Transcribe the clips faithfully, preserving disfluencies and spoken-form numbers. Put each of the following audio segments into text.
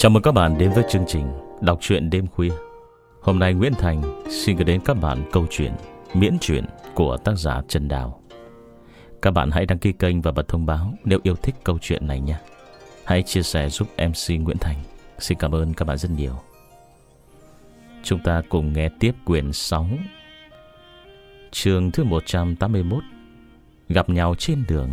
Chào mừng các bạn đến với chương trình Đọc truyện đêm khuya. Hôm nay Nguyễn Thành xin gửi đến các bạn câu chuyện Miễn truyện của tác giả Trần Đào. Các bạn hãy đăng ký kênh và bật thông báo nếu yêu thích câu chuyện này nhé. Hãy chia sẻ giúp em xê Nguyễn Thành. Xin cảm ơn các bạn rất nhiều. Chúng ta cùng nghe tiếp quyển sáu, chương thứ một trăm tám mươi mốt, Gặp nhau trên đường.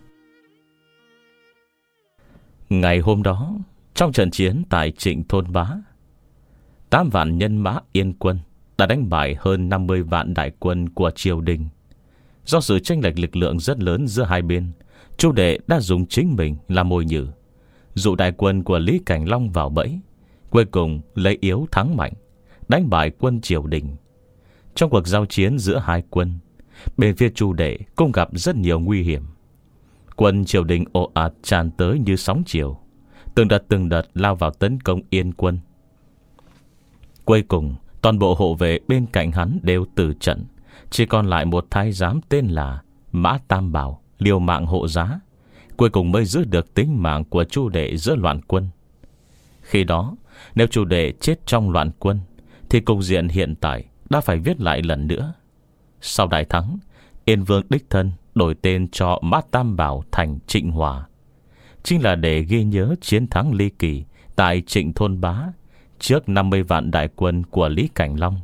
Ngày hôm đó, trong trận chiến tại Trịnh Thôn Bá, tám vạn nhân mã Yên quân đã đánh bại hơn năm mươi vạn đại quân của triều đình. Do sự chênh lệch lực lượng rất lớn giữa hai bên, Chu Đệ đã dùng chính mình làm mồi nhử, dụ đại quân của Lý Cảnh Long vào bẫy, cuối cùng lấy yếu thắng mạnh, đánh bại quân triều đình. Trong cuộc giao chiến giữa hai quân, bên phía Chu Đệ cũng gặp rất nhiều nguy hiểm. Quân triều đình ồ ạt tràn tới như sóng chiều, từng đợt từng đợt lao vào tấn công Yên quân. Cuối cùng toàn bộ hộ vệ bên cạnh hắn đều tử trận, chỉ còn lại một thái giám tên là Mã Tam Bảo liều mạng hộ giá, cuối cùng mới giữ được tính mạng của Chu Đệ giữa loạn quân. Khi đó, nếu Chu Đệ chết trong loạn quân thì cục diện hiện tại đã phải viết lại lần nữa. Sau đại thắng, Yên Vương đích thân đổi tên cho Mã Tam Bảo thành Trịnh Hòa, chính là để ghi nhớ chiến thắng ly kỳ tại Trịnh Thôn Bá trước năm mươi vạn đại quân của Lý Cảnh Long.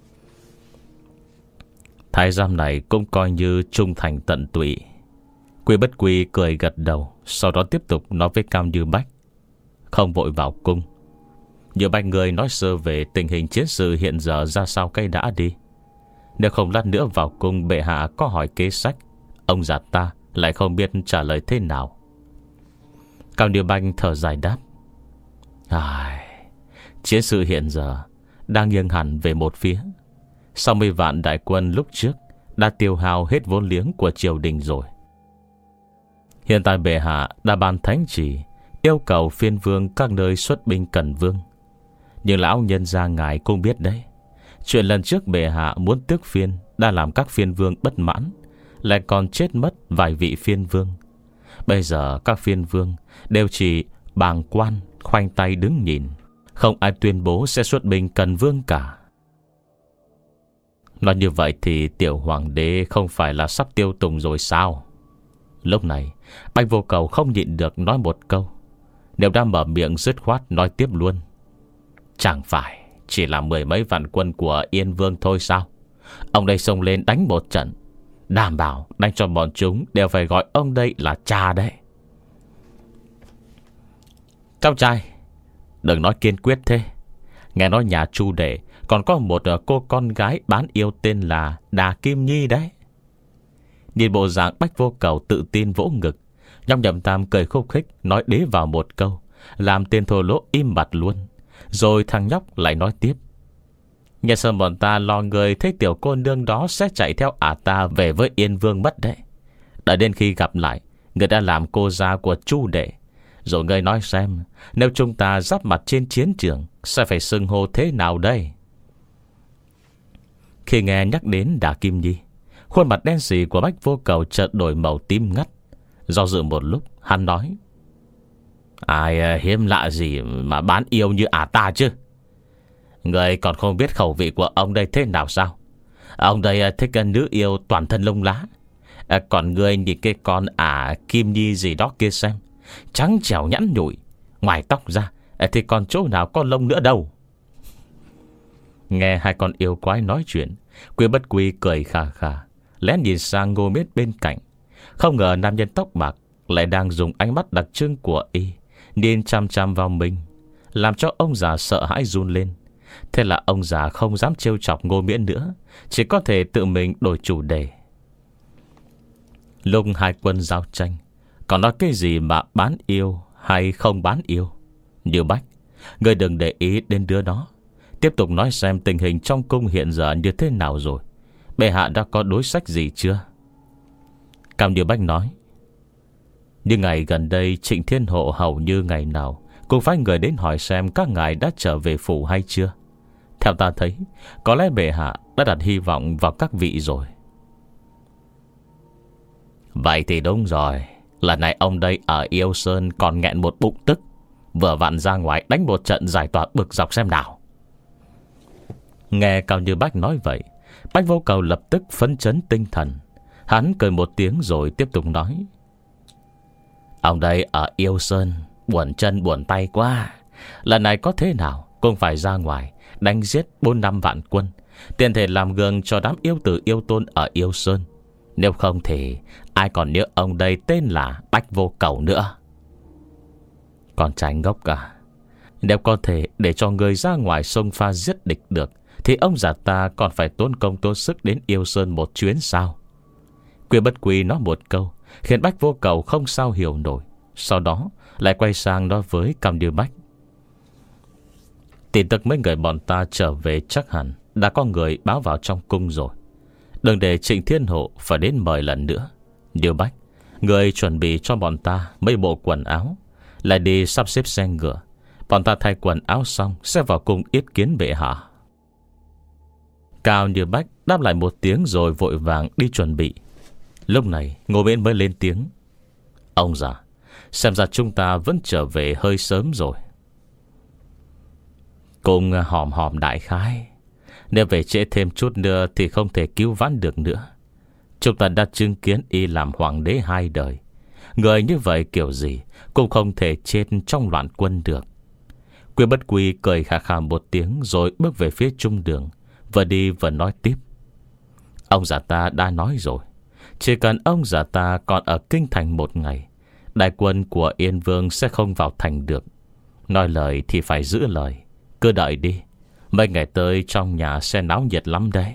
Thái giám này cũng coi như trung thành tận tụy. Quy Bất Quy cười gật đầu, sau đó tiếp tục nói với Cao Như Bách: không vội vào cung. Như Bách người nói sơ về tình hình chiến sự hiện giờ ra sao cây đã đi. Nếu không lát nữa vào cung bệ hạ có hỏi kế sách, ông già ta lại không biết trả lời thế nào. Cao Như Bách thở dài đáp: Ai, chiến sự hiện giờ đang nghiêng hẳn về một phía. sáu mươi vạn đại quân lúc trước đã tiêu hao hết vốn liếng của triều đình rồi. Hiện tại bệ hạ đã ban thánh chỉ yêu cầu phiên vương các nơi xuất binh cần vương. Nhưng lão nhân gia ngài cũng biết đấy, chuyện lần trước bệ hạ muốn tước phiên đã làm các phiên vương bất mãn, lại còn chết mất vài vị phiên vương. Bây giờ các phiên vương đều chỉ bàng quan, khoanh tay đứng nhìn, không ai tuyên bố sẽ xuất binh cần vương cả. Nói như vậy thì tiểu hoàng đế không phải là sắp tiêu tùng rồi sao? Lúc này Bạch Vô Cầu không nhịn được nói một câu, nếu đã mở miệng dứt khoát nói tiếp luôn: chẳng phải chỉ là mười mấy vạn quân của Yên Vương thôi sao? Ông đây xông lên đánh một trận, đảm bảo đánh cho bọn chúng đều phải gọi ông đây là cha đấy. Cháu trai, đừng nói kiên quyết thế. Nghe nói nhà Chu Đệ còn có một cô con gái bán yêu tên là Đà Kim Nhi đấy. Nhìn bộ dạng Bách Vô Cầu tự tin vỗ ngực, Nhong Nhậm Tam cười khúc khích nói đế vào một câu, làm tên thô lỗ im bặt luôn. Rồi thằng nhóc lại nói tiếp: nhà sơn bọn ta lo người thấy tiểu cô nương đó sẽ chạy theo ả ta về với Yên Vương mất đấy. Đợi đến khi gặp lại, người đã làm cô gia của Chu Đệ. Rồi ngươi nói xem, nếu chúng ta giáp mặt trên chiến trường sẽ phải xưng hô thế nào đây? Khi nghe nhắc đến Đà Kim Nhi, khuôn mặt đen sì của Bách Vô Cầu chợt đổi màu tím ngắt. Do dự một lúc, hắn nói: ai hiếm lạ gì mà bán yêu như ả ta chứ? Người còn không biết khẩu vị của ông đây thế nào sao? Ông đây thích nữ yêu toàn thân lông lá. Còn người nhìn cái con ả Kim Nhi gì đó kia xem, trắng trẻo nhẵn nhụi, ngoài tóc ra thì còn chỗ nào có lông nữa đâu. Nghe hai con yêu quái nói chuyện, Quy Bất Quy cười khà khà, lén nhìn sang Ngô Miết bên cạnh. Không ngờ nam nhân tóc bạc lại đang dùng ánh mắt đặc trưng của y nhìn chăm chăm vào mình, làm cho ông già sợ hãi run lên. Thế là ông già không dám trêu chọc Ngô Miễn nữa, chỉ có thể tự mình đổi chủ đề. Lúc hai quân giao tranh, còn nói cái gì mà bán yêu hay không bán yêu? Như Bách, người đừng để ý đến đứa đó. Tiếp tục nói xem tình hình trong cung hiện giờ như thế nào rồi. Bệ hạ đã có đối sách gì chưa? Cao Như Bách nói: như ngày gần đây Trịnh Thiên Hộ hầu như ngày nào cũng phái người đến hỏi xem các ngài đã trở về phủ hay chưa. Theo ta thấy, có lẽ bệ hạ đã đặt hy vọng vào các vị rồi. Vậy thì đúng rồi. Lần này ông đây ở Yêu Sơn còn nghẹn một bụng tức, Vừa vặn ra ngoài đánh một trận giải tỏa bực dọc xem nào. Nghe Cao Như Bách nói vậy, Bách Vô Cầu lập tức phấn chấn tinh thần. Hắn cười một tiếng rồi tiếp tục nói: Ông đây ở Yêu Sơn buồn chân buồn tay quá. Lần này có thế nào cũng phải ra ngoài đánh giết bốn năm vạn quân, tiện thể làm gương cho đám yêu tử yêu tôn ở Yêu Sơn. Nếu không thì ai còn nhớ ông đây tên là Bách Vô Cầu nữa. Con trai ngốc cả, nếu có thể để cho người ra ngoài sông pha giết địch được, thì ông già ta còn phải tốn công tốn sức đến Yêu Sơn một chuyến sao? Quy Bất Quy nói một câu khiến Bách Vô Cầu không sao hiểu nổi. Sau đó lại quay sang nói với Cao Như Bách: Tin tức mấy người bọn ta trở về chắc hẳn đã có người báo vào trong cung rồi. Đừng để Trịnh Thiên Hộ phải đến mời lần nữa. Như Bách, người chuẩn bị cho bọn ta mấy bộ quần áo, lại đi sắp xếp xe ngựa. Bọn ta thay quần áo xong sẽ vào cung yết kiến bệ hạ. Cao Như Bách đáp lại một tiếng rồi vội vàng đi chuẩn bị. Lúc này Ngô Miễn mới lên tiếng: Ông già, xem ra chúng ta vẫn trở về hơi sớm rồi. Cùng hòm hòm đại khái, nếu về trễ thêm chút nữa thì không thể cứu vãn được nữa. Chúng ta đã chứng kiến y làm hoàng đế hai đời. Người như vậy kiểu gì cũng không thể chết trong loạn quân được. Quy Bất Quy cười khà khà một tiếng rồi bước về phía trung đường, vừa đi vừa nói tiếp: Ông già ta đã nói rồi, chỉ cần ông già ta còn ở kinh thành một ngày, đại quân của Yên Vương sẽ không vào thành được. Nói lời thì phải giữ lời. Cứ đợi đi, mấy ngày tới trong nhà sẽ náo nhiệt lắm đấy.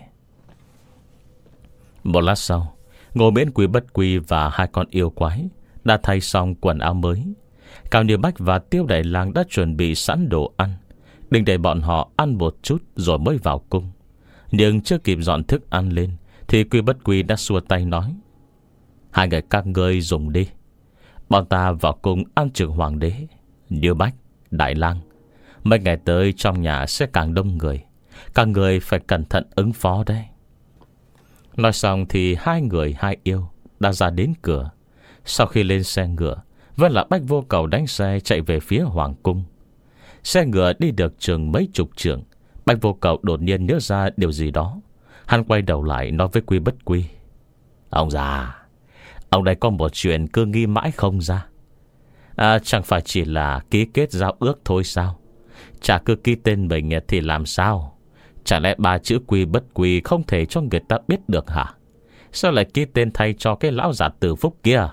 Một lát sau, Ngô Miễn, Quy Bất Quy và hai con yêu quái đã thay xong quần áo mới. Cao Như Bách và Tiêu Đại Lang đã chuẩn bị sẵn đồ ăn, định để bọn họ ăn một chút rồi mới vào cung. Nhưng chưa kịp dọn thức ăn lên thì Quy Bất Quy đã xua tay nói: Hai người các ngươi dùng đi, bọn ta vào cung ăn trực hoàng đế. Như Bách, Đại Lang, mấy ngày tới trong nhà sẽ càng đông người, các người phải cẩn thận ứng phó đấy. Nói xong thì hai người hai yêu đã ra đến cửa. Sau khi lên xe ngựa, vẫn là Bách Vô Cầu đánh xe chạy về phía hoàng cung. Xe ngựa đi được chừng mấy chục trượng, Bách Vô Cầu đột nhiên nhớ ra điều gì đó. Hắn quay đầu lại nói với Quy Bất Quy: Ông già, ông đây có một chuyện cứ nghi mãi không ra. À, chẳng phải chỉ là ký kết giao ước thôi sao? Chả cứ ký tên mình thì làm sao? Chả lẽ ba chữ Quy Bất Quy không thể cho người ta biết được hả? Sao lại ký tên thay cho cái lão giả Từ Phúc kia?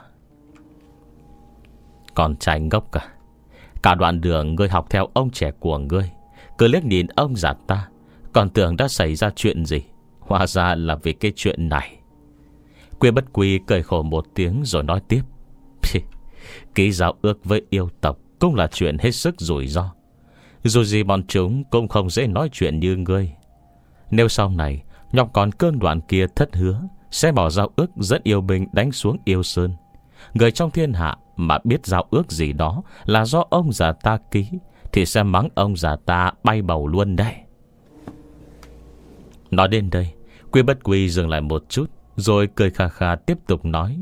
Còn trai ngốc cả, cả đoạn đường ngươi học theo ông trẻ của ngươi, cứ liếc nhìn ông già ta, còn tưởng đã xảy ra chuyện gì. Hóa ra là vì cái chuyện này. Quy Bất Quy cười khổ một tiếng rồi nói tiếp: Ký giao ước với yêu tộc cũng là chuyện hết sức rủi ro. Dù gì bọn chúng cũng không dễ nói chuyện như ngươi. Nếu sau này nhóc con cương đoạn kia thất hứa, sẽ bỏ giao ước dẫn yêu binh đánh xuống Yêu Sơn, người trong thiên hạ mà biết giao ước gì đó là do ông già ta ký, thì sẽ mắng ông già ta bay bầu luôn đấy. Nói đến đây, Quy Bất Quy dừng lại một chút rồi cười khà khà tiếp tục nói: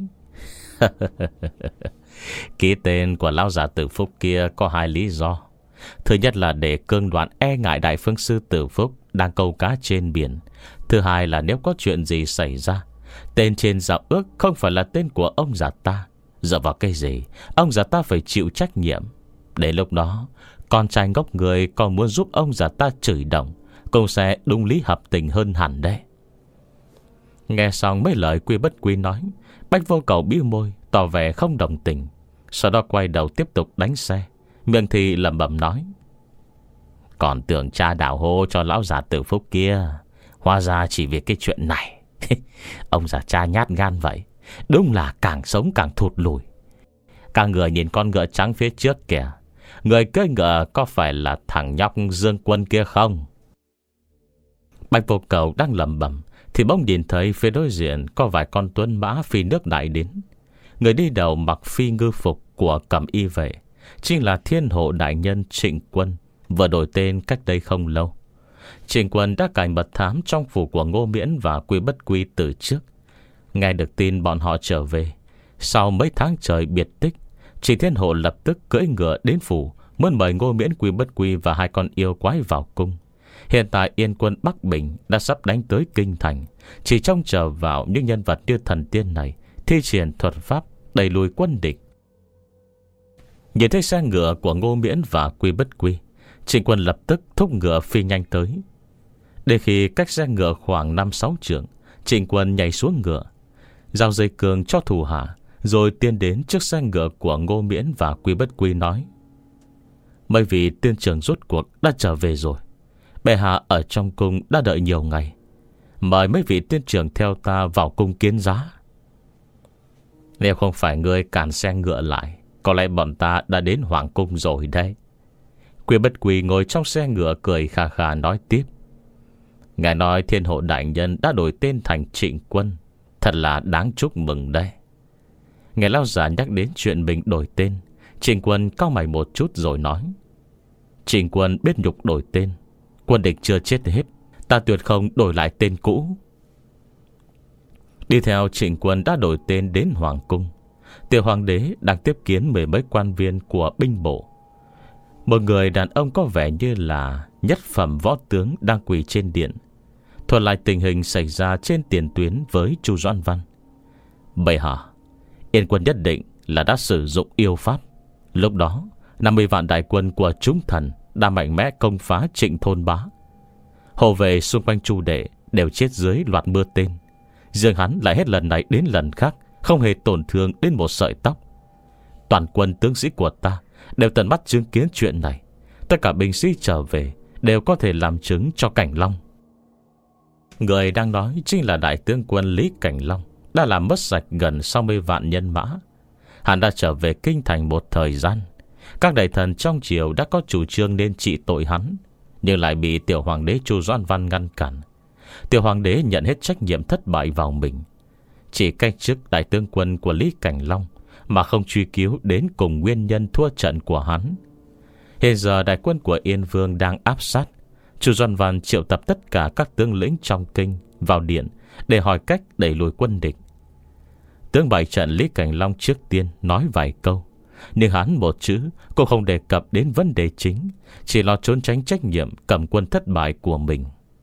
Ký tên của lão già Tử Phúc kia có hai lý do. Thứ nhất là để cương đoạn e ngại đại phương sư Tử Phúc đang câu cá trên biển. Thứ hai là nếu có chuyện gì xảy ra, tên trên giao ước không phải là tên của ông già ta, dựa vào cái gì ông già ta phải chịu trách nhiệm. Đến lúc đó, con trai ngốc người còn muốn giúp ông già ta chửi đồng, cũng sẽ đúng lý hợp tình hơn hẳn đấy. Nghe xong mấy lời Quy Bất Quy nói, Bách Vô Cầu bĩu môi tỏ vẻ không đồng tình. Sau đó quay đầu tiếp tục đánh xe, miệng thì lẩm bẩm nói: Còn tưởng cha đào hô cho lão già Tử Phúc kia, hóa ra chỉ vì cái chuyện này. Ông già cha nhát gan vậy, đúng là càng sống càng thụt lùi. Cả người nhìn con ngựa trắng phía trước kìa, người cưỡi ngựa có phải là thằng nhóc Dương Quân kia không? Bạch Vô Cầu đang lẩm bẩm thì bỗng nhìn thấy phía đối diện có vài con tuấn mã phi nước đại đến. Người đi đầu mặc phi ngư phục của Cẩm Y vệ chính là Thiên Hộ đại nhân Trịnh Quân, vừa đổi tên cách đây không lâu. Trịnh Quân đã cài mật thám trong phủ của Ngô Miễn và Quy Bất Quy từ trước. Nghe được tin bọn họ trở về, sau mấy tháng trời biệt tích, Trịnh Thiên Hộ lập tức cưỡi ngựa đến phủ, muốn mời Ngô Miễn Quy Bất Quy và hai con yêu quái vào cung. Hiện tại Yên quân Bắc Bình đã sắp đánh tới kinh thành, chỉ trông chờ vào những nhân vật như thần tiên này thi triển thuật pháp đẩy lùi quân địch. Nhìn thấy xe ngựa của Ngô Miễn và Quy Bất Quy, Trịnh Quân lập tức thúc ngựa phi nhanh tới. Để khi cách xe ngựa khoảng năm sáu trượng, Trịnh Quân nhảy xuống ngựa, giao dây cương cho thủ hạ, rồi tiến đến trước xe ngựa của Ngô Miễn và Quy Bất Quy nói: mấy vị tiên trưởng rốt cuộc đã trở về rồi. Bệ hạ ở trong cung đã đợi nhiều ngày, mời mấy vị tiên trưởng theo ta vào cung kiến giá. Nếu không phải ngươi cản xe ngựa lại, có lẽ bọn ta đã đến hoàng cung rồi đấy. Quy Bất Quy ngồi trong xe ngựa cười khà khà nói tiếp: ngài nói Thiên Hộ đại nhân đã đổi tên thành Trịnh Quân, thật là đáng chúc mừng đây. Nghe lão già nhắc đến chuyện mình đổi tên, Trịnh Quân cau mày một chút rồi nói: Trịnh Quân biết nhục đổi tên, quân địch chưa chết hết, ta tuyệt không đổi lại tên cũ. Đi theo Trịnh Quân đã đổi tên đến hoàng cung. Tiểu hoàng đế đang tiếp kiến mười mấy quan viên của binh bộ. Một người đàn ông có vẻ như là nhất phẩm võ tướng đang quỳ trên điện, thuật lại tình hình xảy ra trên tiền tuyến với Chu Doãn Văn. Bệ hạ, Yên quân nhất định là đã sử dụng yêu pháp. Lúc đó năm mươi vạn đại quân của chúng thần đã mạnh mẽ công phá Trịnh Thôn Bá. Hộ vệ xung quanh Chu đệ đều chết dưới loạt mưa tên, riêng hắn lại hết lần này đến lần khác không hề tổn thương đến một sợi tóc. Toàn quân tướng sĩ của ta đều tận mắt chứng kiến chuyện này. Tất cả binh sĩ trở về đều có thể làm chứng cho Cảnh Long. Người đang nói chính là đại tướng quân Lý Cảnh Long, đã làm mất sạch gần sáu mươi vạn nhân mã. Hắn đã trở về kinh thành một thời gian. Các đại thần trong triều đã có chủ trương nên trị tội hắn, nhưng lại bị tiểu hoàng đế Chu Doãn Văn ngăn cản. Tiểu hoàng đế nhận hết trách nhiệm thất bại vào mình, chỉ cách chức đại tướng quân của Lý Cảnh Long mà không truy cứu đến cùng nguyên nhân thua trận của hắn. Hiện giờ đại quân của Yên Vương đang áp sát. Chu Doãn Văn triệu tập tất cả các tướng lĩnh trong kinh vào điện để hỏi cách đẩy lùi quân địch. Tướng bại trận Lý Cảnh Long trước tiên nói vài câu, nhưng hắn một chữ cũng không đề cập đến vấn đề chính, chỉ lo trốn tránh trách nhiệm cầm quân thất bại của mình.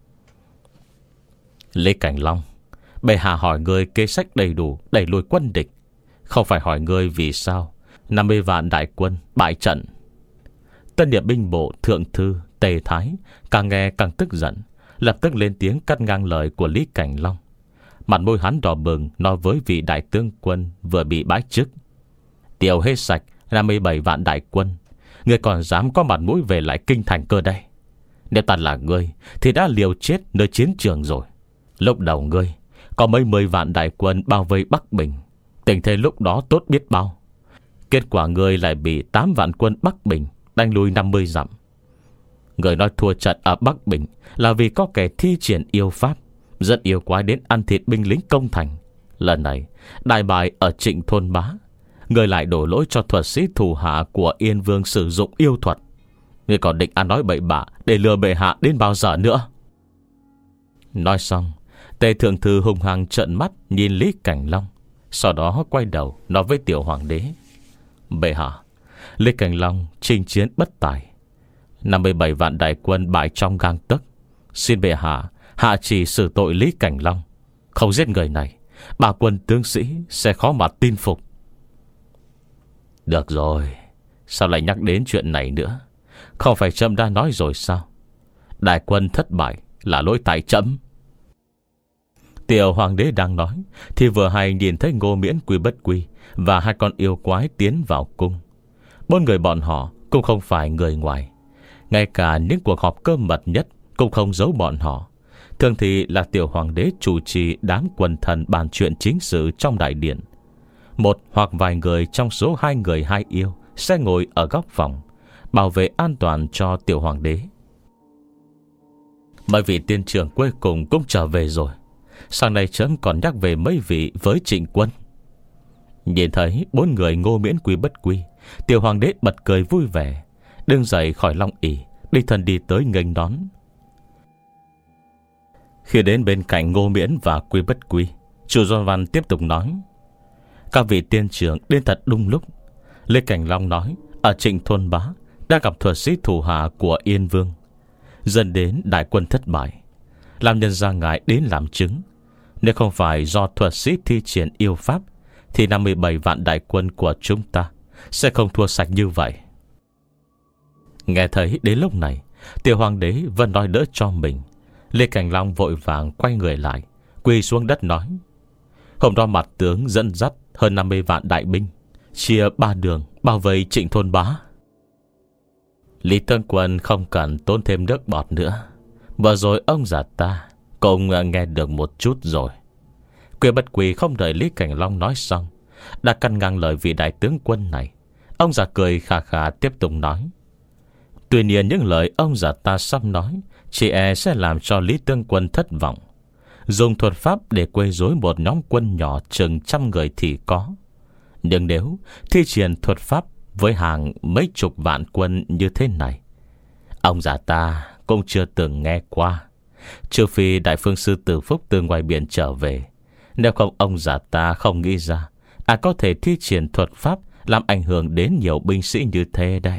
Lý Cảnh Long, bệ hạ hỏi ngươi kế sách đầy đủ đẩy lùi quân địch, không phải hỏi ngươi vì sao năm mươi vạn đại quân bại trận. Tân điệp binh bộ thượng thư Tề Thái càng nghe càng tức giận, lập tức lên tiếng cắt ngang lời của Lý Cảnh Long. Mặt môi hắn đỏ bừng nói với vị đại tướng quân vừa bị bãi chức: tiêu hết sạch năm mươi bảy vạn đại quân, ngươi còn dám có mặt mũi về lại kinh thành cơ đây? Nếu ta là ngươi thì đã liều chết nơi chiến trường rồi. Lúc đầu ngươi có mấy mươi vạn đại quân bao vây Bắc Bình, tình thế lúc đó tốt biết bao. Kết quả ngươi lại bị tám vạn quân Bắc Bình đánh lùi năm mươi dặm. Người nói thua trận ở Bắc Bình là vì có kẻ thi triển yêu pháp, rất yêu quái đến ăn thịt binh lính công thành. Lần này đại bại ở Trịnh Thôn Bá, người lại đổ lỗi cho thuật sĩ thủ hạ của Yên Vương sử dụng yêu thuật. Người còn định ăn nói bậy bạ để lừa bệ hạ đến bao giờ nữa? Nói xong, Tề thượng thư hung hăng trợn mắt nhìn Lý Cảnh Long, sau đó quay đầu nói với tiểu hoàng đế: bệ hạ, Lý Cảnh Long chinh chiến bất tài, năm mươi bảy vạn đại quân bại trong gang tấc. Xin bệ hạ hạ chỉ xử tội Lý Cảnh Long, không giết người này, bà quân tướng sĩ sẽ khó mà tin phục. Được rồi, sao lại nhắc đến chuyện này nữa? Không phải trẫm đã nói rồi sao? Đại quân thất bại là lỗi tại trẫm. Tiểu hoàng đế đang nói thì vừa hay nhìn thấy Ngô Miễn, Quy Bất Quy và hai con yêu quái tiến vào cung. Bốn người bọn họ cũng không phải người ngoài, ngay cả những cuộc họp cơ mật nhất cũng không giấu bọn họ. Thường thì là tiểu hoàng đế chủ trì đám quần thần bàn chuyện chính sự trong đại điện. Một hoặc vài người trong số hai người hai yêu sẽ ngồi ở góc phòng, bảo vệ an toàn cho tiểu hoàng đế. Mấy vị tiên trưởng cuối cùng cũng trở về rồi. Sáng nay trẫm còn nhắc về mấy vị với Trịnh Quân. Nhìn thấy bốn người Ngô Miễn, Quy Bất Quy, tiểu hoàng đế bật cười vui vẻ, đứng dậy khỏi long ỷ, đích thân đi tới nghênh đón. Khi đến bên cạnh Ngô Miễn và Quy Bất Quy, Chu Doãn Văn tiếp tục nói: các vị tiên trưởng đến thật đúng lúc. Lê Cảnh Long nói ở Trịnh Thôn Bá đã gặp thuật sĩ thủ hạ của Yên Vương, dẫn đến đại quân thất bại, làm nhân ra ngài đến làm chứng. Nếu không phải do thuật sĩ thi triển yêu pháp, thì năm mươi bảy vạn đại quân của chúng ta sẽ không thua sạch như vậy. Nghe thấy đến lúc này, tiểu hoàng đế vẫn nói đỡ cho mình. Lê Cảnh Long vội vàng quay người lại, quỳ xuống đất nói: hôm đó mặt tướng dẫn dắt hơn năm mươi vạn đại binh, chia ba đường bao vây Trịnh Thôn Bá. Lý Tương Quân không cần tốn thêm nước bọt nữa. Vừa rồi ông già ta cũng nghe được một chút rồi. Quyền Bất Quỳ không đợi Lý Cảnh Long nói xong, đã căn ngang lời vị đại tướng quân này. Ông già cười khà khà tiếp tục nói: tuy nhiên những lời ông già ta sắp nói chỉ e sẽ làm cho Lý Tương Quân thất vọng. Dùng thuật pháp để quấy rối một nhóm quân nhỏ chừng trăm người thì có, nhưng nếu thi triển thuật pháp với hàng mấy chục vạn quân như thế này, ông già ta cũng chưa từng nghe qua. Trừ phi Đại Phương Sư Tử Phúc từ ngoài biển trở về. Nếu không, ông già ta không nghĩ ra à có thể thi triển thuật pháp làm ảnh hưởng đến nhiều binh sĩ như thế đây.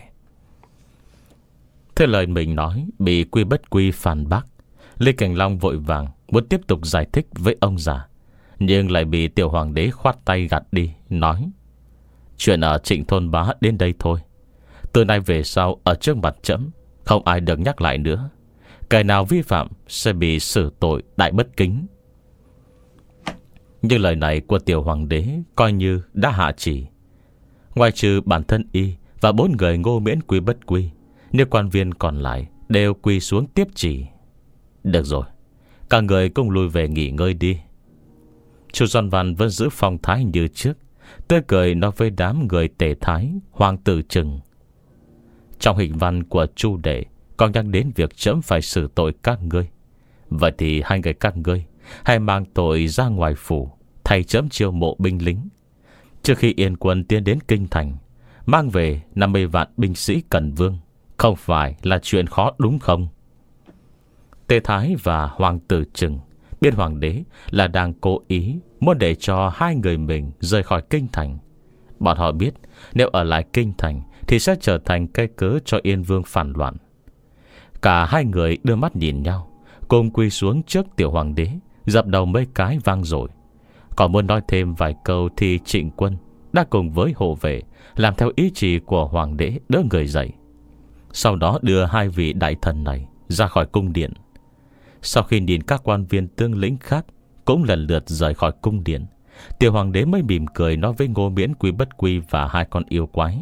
Thế lời mình nói bị Quy Bất Quy phản bác. Lê Cảnh Long vội vàng muốn tiếp tục giải thích với ông già, nhưng lại bị tiểu hoàng đế khoát tay gạt đi, nói: chuyện ở Trịnh Thôn Bá đến đây thôi. Từ nay về sau ở trước mặt trẫm không ai được nhắc lại nữa. Kẻ nào vi phạm sẽ bị xử tội đại bất kính. Nhưng lời này của tiểu hoàng đế coi như đã hạ chỉ. Ngoài trừ bản thân y và bốn người Ngô Miễn, Quy Bất Quy, những quan viên còn lại đều quỳ xuống tiếp chỉ. Được rồi, các người cùng lùi về nghỉ ngơi đi. Chu Doan Văn vẫn giữ phong thái như trước, tươi cười nói với đám người Tề Thái, Hoàng tử Trừng. Trong hình văn của Chu đệ còn nhắc đến việc trẫm phải xử tội các ngươi. Vậy thì hai người các ngươi hãy mang tội ra ngoài phủ, thay trẫm chiêu mộ binh lính. Trước khi Yên quân tiến đến kinh thành, mang về năm mươi vạn binh sĩ cần vương, không phải là chuyện khó đúng không? Tề Thái và Hoàng tử Trừng biết hoàng đế là đang cố ý muốn để cho hai người mình rời khỏi kinh thành. Bọn họ biết nếu ở lại kinh thành thì sẽ trở thành cây cớ cho Yên Vương phản loạn. Cả hai người đưa mắt nhìn nhau, cùng quỳ xuống trước tiểu hoàng đế, dập đầu mấy cái vang dội. Còn muốn nói thêm vài câu thì Trịnh Quân đã cùng với hộ vệ làm theo ý chỉ của hoàng đế, đỡ người dậy. Sau đó đưa hai vị đại thần này ra khỏi cung điện. Sau khi nhìn các quan viên tướng lĩnh khác cũng lần lượt rời khỏi cung điện, tiểu hoàng đế mới mỉm cười nói với Ngô Miễn, Quy Bất Quy và hai con yêu quái: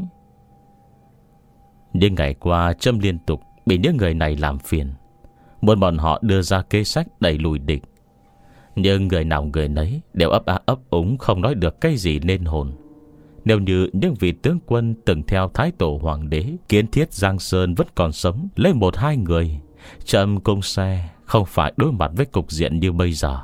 những ngày qua trẫm liên tục bị những người này làm phiền, muốn bọn họ đưa ra kế sách đẩy lùi địch. Nhưng người nào người nấy đều ấp á ấp úng, không nói được cái gì nên hồn. Nếu như những vị tướng quân từng theo Thái Tổ Hoàng đế kiến thiết Giang Sơn vẫn còn sống lấy một hai người, trẫm cung xe không phải đối mặt với cục diện như bây giờ.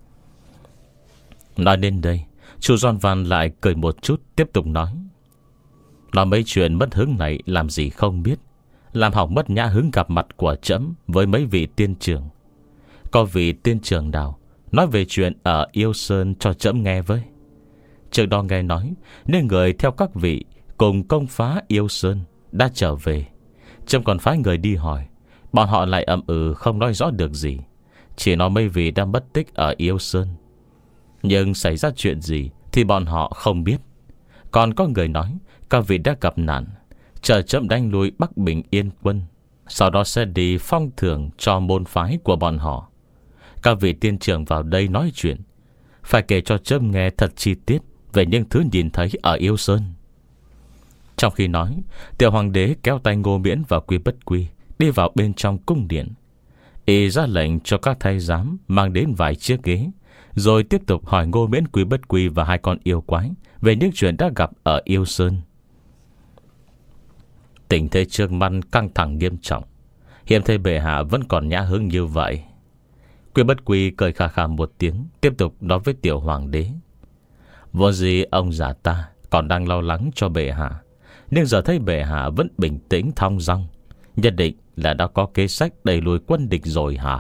Nói đến đây, Chu Doan Văn lại cười một chút, tiếp tục nói: nói mấy chuyện mất hứng này làm gì không biết, làm hỏng mất nhã hứng gặp mặt của trẫm với mấy vị tiên trưởng. Có vị tiên trưởng nào nói về chuyện ở Yêu Sơn cho trẫm nghe với? Trước đó nghe nói nên người theo các vị cùng công phá Yêu Sơn đã trở về. Trẫm còn phái người đi hỏi, bọn họ lại ậm ừ không nói rõ được gì, chỉ nói mấy vị đang mất tích ở Yêu Sơn. Nhưng xảy ra chuyện gì thì bọn họ không biết. Còn có người nói các vị đã gặp nạn, chờ trẫm đánh lui Bắc Bình Yên quân, sau đó sẽ đi phong thưởng cho môn phái của bọn họ. Các vị tiên trưởng vào đây nói chuyện, phải kể cho trẫm nghe thật chi tiết về những thứ nhìn thấy ở Yêu Sơn. Trong khi nói, tiểu hoàng đế kéo tay Ngô Miễn và Quy Bất Quy đi vào bên trong cung điện. Y ra lệnh cho các thái giám mang đến vài chiếc ghế, rồi tiếp tục hỏi Ngô Miễn, Quy Bất Quy và hai con yêu quái về những chuyện đã gặp ở Yêu Sơn. Tình thế trước mắt căng thẳng nghiêm trọng, hiếm thấy bệ hạ vẫn còn nhã hứng như vậy. Quy Bất Quy cười khà khà một tiếng, tiếp tục nói với tiểu hoàng đế: vốn gì ông già ta còn đang lo lắng cho bệ hạ, nhưng giờ thấy bệ hạ vẫn bình tĩnh thong dong, nhất định là đã có kế sách đẩy lùi quân địch rồi hả?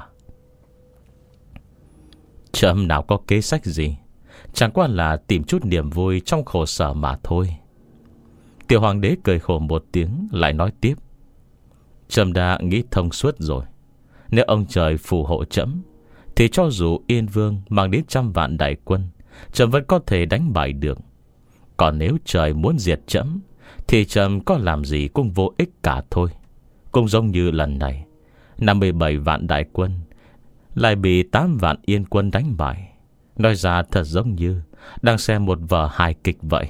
Trẫm nào có kế sách gì, chẳng qua là tìm chút niềm vui trong khổ sở mà thôi. Tiểu hoàng đế cười khổ một tiếng, lại nói tiếp: Trâm đã nghĩ thông suốt rồi. Nếu ông trời phù hộ trẫm, thì cho dù Yên Vương mang đến trăm vạn đại quân, trẫm vẫn có thể đánh bại được. Còn nếu trời muốn diệt trẫm, thì trẫm có làm gì cũng vô ích cả thôi. Cũng giống như lần này, năm mươi bảy vạn đại quân lại bị tám vạn Yên quân đánh bại. Nói ra thật giống như đang xem một vở hài kịch vậy.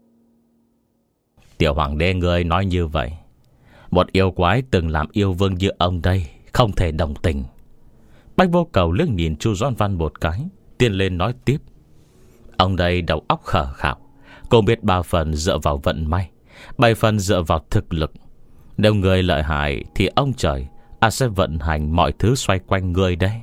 Tiểu hoàng đế ngươi nói như vậy, một yêu quái từng làm yêu vương như ông đây không thể đồng tình. Bách Vô Cầu liếc nhìn Chu Doãn Văn một cái, tiến lên nói tiếp. Ông đây đầu óc khờ khạo, cũng biết ba phần dựa vào vận may, bảy phần dựa vào thực lực. Nếu người lợi hại thì ông trời à sẽ vận hành mọi thứ xoay quanh người đây.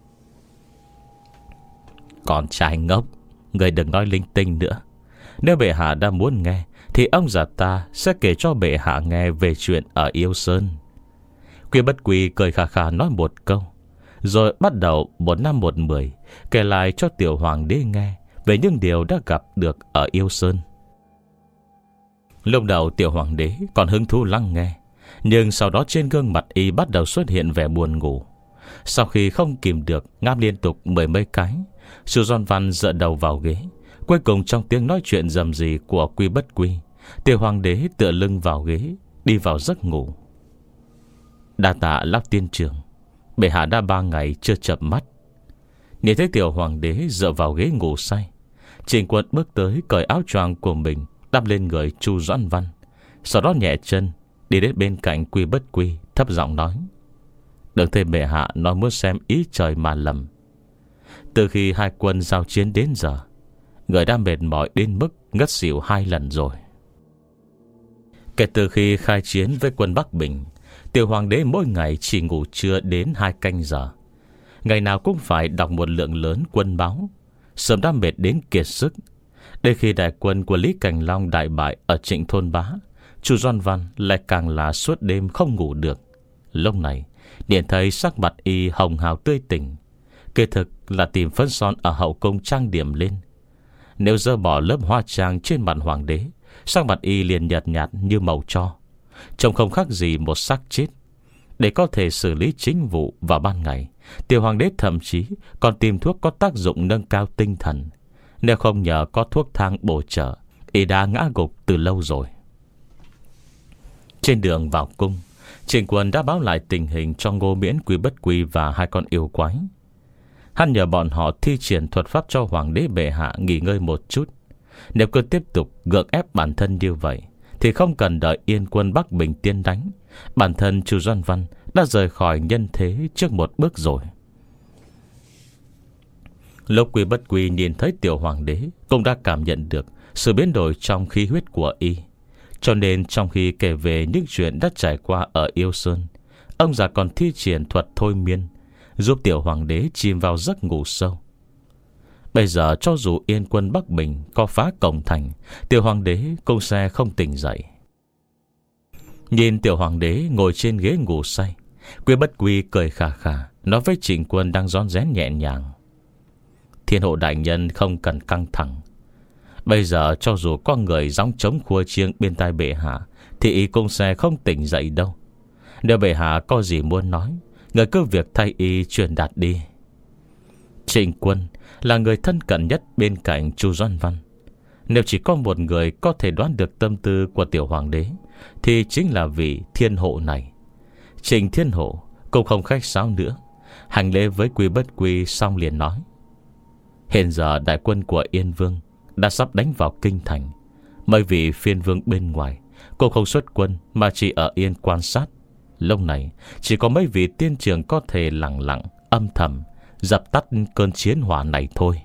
Con trai ngốc, người đừng nói linh tinh nữa. Nếu bệ hạ đã muốn nghe, thì ông già ta sẽ kể cho bệ hạ nghe về chuyện ở Yêu Sơn. Quy Bất Quy cười khà khà nói một câu, rồi bắt đầu một năm một mười kể lại cho tiểu hoàng đế nghe về những điều đã gặp được ở Yêu Sơn. Lúc đầu tiểu hoàng đế còn hứng thú lắng nghe, nhưng sau đó trên gương mặt y bắt đầu xuất hiện vẻ buồn ngủ. Sau khi không kìm được ngáp liên tục mười mấy cái, Chu Doãn Văn dựa đầu vào ghế. Cuối cùng trong tiếng nói chuyện rầm rì của Quy Bất Quy, tiểu hoàng đế tựa lưng vào ghế, đi vào giấc ngủ. Đa tạ Lắc tiên trưởng, bệ hạ đã ba ngày chưa chợp mắt. Nhìn thấy tiểu hoàng đế dựa vào ghế ngủ say, Trình Quân bước tới cởi áo choàng của mình đắp lên người Chu Doãn Văn, sau đó nhẹ chân đi đến bên cạnh Quy Bất Quy, thấp giọng nói: Đừng thấy bệ hạ nói muốn xem ý trời mà lầm. Từ khi hai quân giao chiến đến giờ, người đã mệt mỏi đến mức ngất xỉu hai lần rồi. Kể từ khi khai chiến với quân Bắc Bình, tiểu hoàng đế mỗi ngày chỉ ngủ trưa đến hai canh giờ. Ngày nào cũng phải đọc một lượng lớn quân báo, sớm đã mệt đến kiệt sức. Đến khi đại quân của Lý Cảnh Long đại bại ở Trịnh Thôn Bá, Chu Doãn Văn lại càng là suốt đêm không ngủ được. Lúc này điện thấy sắc mặt y hồng hào tươi tỉnh, kỳ thực là tìm phấn son ở hậu cung trang điểm lên. Nếu dỡ bỏ lớp hoa trang trên mặt hoàng đế, sắc mặt y liền nhợt nhạt như màu tro, trông không khác gì một xác chết. Để có thể xử lý chính vụ vào ban ngày, tiểu hoàng đế thậm chí còn tìm thuốc có tác dụng nâng cao tinh thần. Nếu không nhờ có thuốc thang bổ trợ, y đã ngã gục từ lâu rồi. Trên đường vào cung, Trình Quân đã báo lại tình hình cho Ngô Miễn, Quy Bất Quy và hai con yêu quái. Hắn nhờ bọn họ thi triển thuật pháp cho hoàng đế bệ hạ nghỉ ngơi một chút. Nếu cứ tiếp tục gượng ép bản thân như vậy, thì không cần đợi Yên quân Bắc Bình tiến đánh, bản thân Chu Doãn Văn đã rời khỏi nhân thế trước một bước rồi. Lúc Quy Bất Quy nhìn thấy tiểu hoàng đế, cũng đã cảm nhận được sự biến đổi trong khí huyết của y. Cho nên trong khi kể về những chuyện đã trải qua ở Yêu Sơn, ông già còn thi triển thuật thôi miên, giúp tiểu hoàng đế chìm vào giấc ngủ sâu. Bây giờ cho dù Yên quân Bắc Bình có phá cổng thành, tiểu hoàng đế cũng sẽ không tỉnh dậy. Nhìn tiểu hoàng đế ngồi trên ghế ngủ say, Quy Bất Quy cười khà khà nói với Trịnh Quân đang rón rén nhẹ nhàng: Thiên hộ đại nhân không cần căng thẳng. Bây giờ cho dù có người gióng trống khua chiêng bên tai bệ hạ, thì y cũng sẽ không tỉnh dậy đâu. Nếu bệ hạ có gì muốn nói, người cứ việc thay y truyền đạt đi. Trịnh Quân là người thân cận nhất bên cạnh Chu Doãn Văn. Nếu chỉ có một người có thể đoán được tâm tư của tiểu hoàng đế, thì chính là vị thiên hộ này. Trịnh Thiên Hộ cũng không khách sáo nữa, hành lễ với Quy Bất Quy xong liền nói: Hiện giờ đại quân của Yên Vương đã sắp đánh vào kinh thành. Mấy vị phiên vương bên ngoài cũng không xuất quân, mà chỉ ở yên quan sát. Lúc này chỉ có mấy vị tiên trưởng có thể lặng lặng âm thầm dập tắt cơn chiến hỏa này thôi.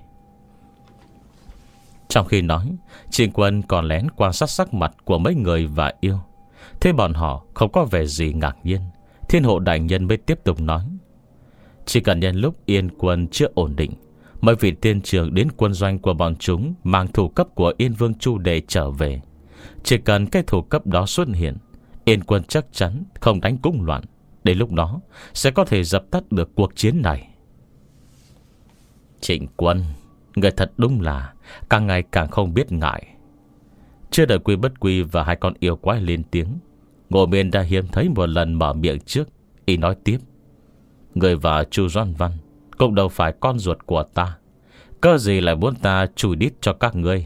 Trong khi nói, Trịnh Quân còn lén quan sát sắc mặt của mấy người và yêu. Thế bọn họ không có vẻ gì ngạc nhiên. Thiên hộ đại nhân mới tiếp tục nói: Chỉ cần nhân lúc Yên quân chưa ổn định, mấy vị tiên trưởng đến quân doanh của bọn chúng mang thủ cấp của Yên Vương Chu Đề trở về. Chỉ cần cái thủ cấp đó xuất hiện, Yên quân chắc chắn không đánh cung loạn. Đến lúc đó sẽ có thể dập tắt được cuộc chiến này. Trịnh Quân, người thật đúng là càng ngày càng không biết ngại. Chưa đợi Quy Bất Quy và hai con yêu quái lên tiếng, Ngô Miên đã hiếm thấy một lần mở miệng trước. Y nói tiếp: Người và Chu Doan Văn cũng đâu phải con ruột của ta, cơ gì lại muốn ta chùi đít cho các ngươi.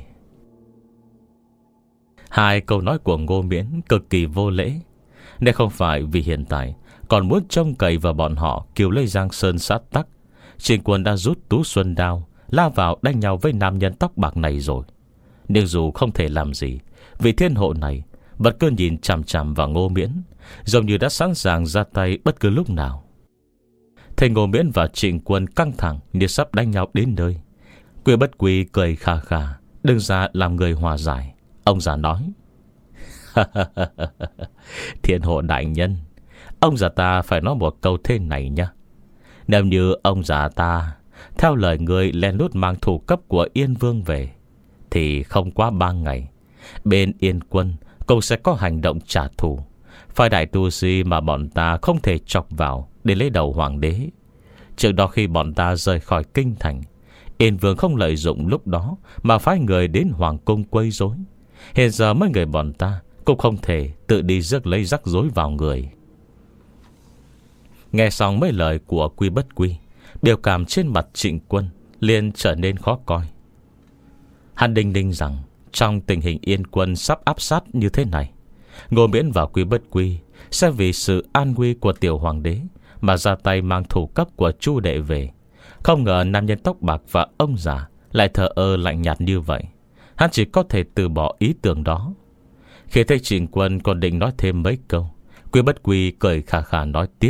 Hai câu nói của Ngô Miễn cực kỳ vô lễ. Nếu không phải vì hiện tại còn muốn trông cậy vào bọn họ cứu lấy Giang Sơn sát tắc, Trịnh Quân đã rút tú xuân đao lao vào đánh nhau với nam nhân tóc bạc này rồi. Nhưng dù không thể làm gì, vị thiên hộ này vẫn cứ nhìn chằm chằm vào Ngô Miễn, giống như đã sẵn sàng ra tay bất cứ lúc nào. Thấy Ngô Miễn và Trịnh Quân căng thẳng như sắp đánh nhau đến nơi, Quy Bất Quy cười khà khà đứng ra làm người hòa giải. Ông già nói: Thiên hộ đại nhân, ông già ta phải nói một câu thế này nhá. Nếu như ông già ta theo lời người len lút mang thủ cấp của Yên Vương về, thì không quá ba ngày bên Yên Quân cũng sẽ có hành động trả thù. Phải đại tu sĩ mà bọn ta không thể chọc vào để lấy đầu hoàng đế. Trước đó khi bọn ta rời khỏi kinh thành, Yên Vương không lợi dụng lúc đó mà phái người đến hoàng cung quấy rối. Hiện giờ mấy người bọn ta cũng không thể tự đi rước lấy rắc rối vào người. Nghe xong mấy lời của Quy Bất Quy, biểu cảm trên mặt Trịnh Quân liền trở nên khó coi. Hắn đinh ninh rằng trong tình hình Yên Quân sắp áp sát như thế này, Ngô Miễn và Quy Bất Quy sẽ vì sự an nguy của tiểu hoàng đế mà ra tay mang thủ cấp của Chu đệ về. Không ngờ nam nhân tóc bạc và ông già lại thờ ơ lạnh nhạt như vậy. Hắn chỉ có thể từ bỏ ý tưởng đó. Khi thấy Trịnh Quân còn định nói thêm mấy câu, Quy Bất Quy cười khà khà nói tiếp: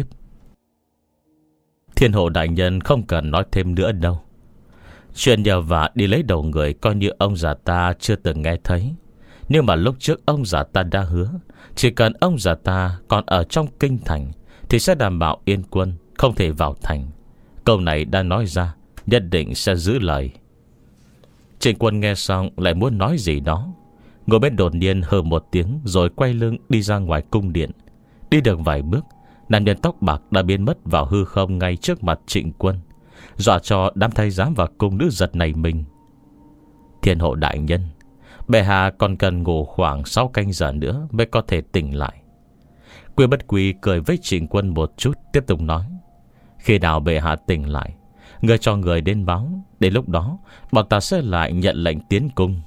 Thiên hộ đại nhân không cần nói thêm nữa đâu. Chuyện nhờ vả đi lấy đầu người coi như ông già ta chưa từng nghe thấy. Nhưng mà lúc trước ông già ta đã hứa, chỉ cần ông già ta còn ở trong kinh thành thì sẽ đảm bảo Yên Quân không thể vào thành. Câu này đã nói ra, nhất định sẽ giữ lời. Trịnh Quân nghe xong lại muốn nói gì đó. Ngồi bên đột nhiên hừ một tiếng, rồi quay lưng đi ra ngoài cung điện. Đi được vài bước, nam nhân tóc bạc đã biến mất vào hư không ngay trước mặt Trịnh Quân, dọa cho đám thái giám và cung nữ giật nảy mình. Thiên hộ đại nhân, bệ hạ còn cần ngủ khoảng sáu canh giờ nữa mới có thể tỉnh lại. Quy Bất Quy cười với Trịnh Quân một chút, tiếp tục nói: Khi nào bệ hạ tỉnh lại, người cho người đến báo. Đến lúc đó bọn ta sẽ lại nhận lệnh tiến cung.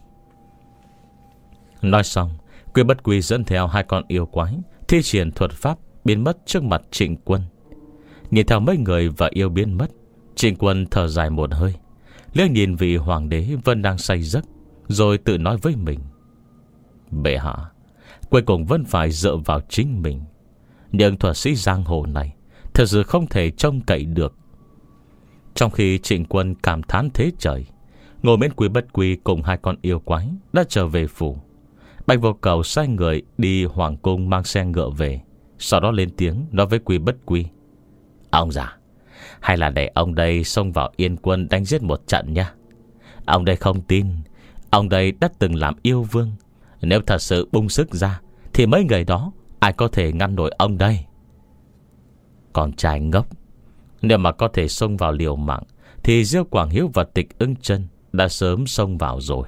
Nói xong, Quy Bất Quy dẫn theo hai con yêu quái thi triển thuật pháp biến mất trước mặt Trịnh Quân. Nhìn theo mấy người và yêu biến mất, Trịnh Quân thở dài một hơi, liếc nhìn vị hoàng đế vẫn đang say giấc, rồi tự nói với mình: Bệ hạ cuối cùng vẫn phải dựa vào chính mình. Nhưng thuật sĩ giang hồ này thật sự không thể trông cậy được. Trong khi Trịnh Quân cảm thán thế trời, Ngô Miễn, Quy Bất Quy cùng hai con yêu quái đã trở về phủ. Bạch Vô Cầu sai người đi hoàng cung mang xe ngựa về, sau đó lên tiếng nói với Quy Bất Quy: Ông già, hay là để ông đây xông vào Yên Quân đánh giết một trận nha. Ông đây không tin, ông đây đã từng làm yêu vương. Nếu thật sự bung sức ra thì mấy người đó ai có thể ngăn nổi ông đây. Con trai ngốc, nếu mà có thể xông vào liều mạng thì Diêu Quảng Hiếu và Tịch Ưng Chân đã sớm xông vào rồi.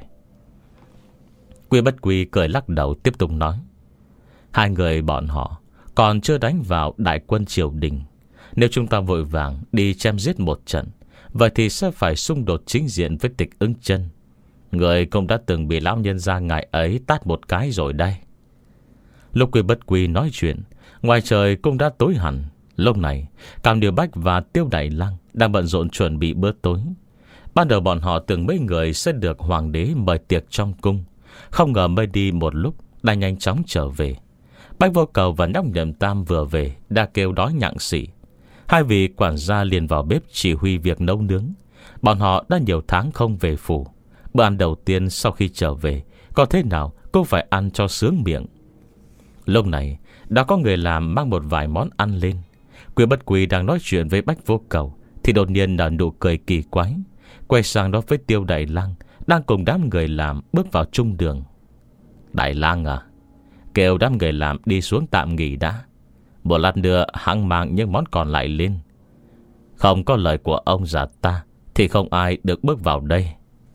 Quy Bất Quy cười lắc đầu tiếp tục nói: Hai người bọn họ còn chưa đánh vào đại quân triều đình. Nếu chúng ta vội vàng đi chém giết một trận, vậy thì sẽ phải xung đột chính diện với Tịch Ưng Chân. Người cũng đã từng bị lão nhân gia ngài ấy tát một cái rồi đây. Lúc Quy Bất Quy nói chuyện, ngoài trời cũng đã tối hẳn. Lúc này Cam Điều Bách và Tiêu Đại Lang đang bận rộn chuẩn bị bữa tối. Ban đầu bọn họ tưởng mấy người sẽ được hoàng đế mời tiệc trong cung, không ngờ mới đi một lúc đã nhanh chóng trở về. Bách Vô Cầu và nhóc Nhậm Tam vừa về đã kêu đói nhặng xỉ. Hai vị quản gia liền vào bếp chỉ huy việc nấu nướng. Bọn họ đã nhiều tháng không về phủ. Bữa ăn đầu tiên sau khi trở về, có thế nào cũng phải ăn cho sướng miệng. Lúc này đã có người làm mang một vài món ăn lên. Quy Bất Quy đang nói chuyện với Bách Vô Cầu thì đột nhiên nở nụ cười kỳ quái, quay sang đó với Tiêu Đại Lang đang cùng đám người làm bước vào trung đường. Đại Lang à, kêu đám người làm đi xuống tạm nghỉ đã. Một lát nữa hãng mang những món còn lại lên. Không có lời của ông già ta thì không ai được bước vào đây.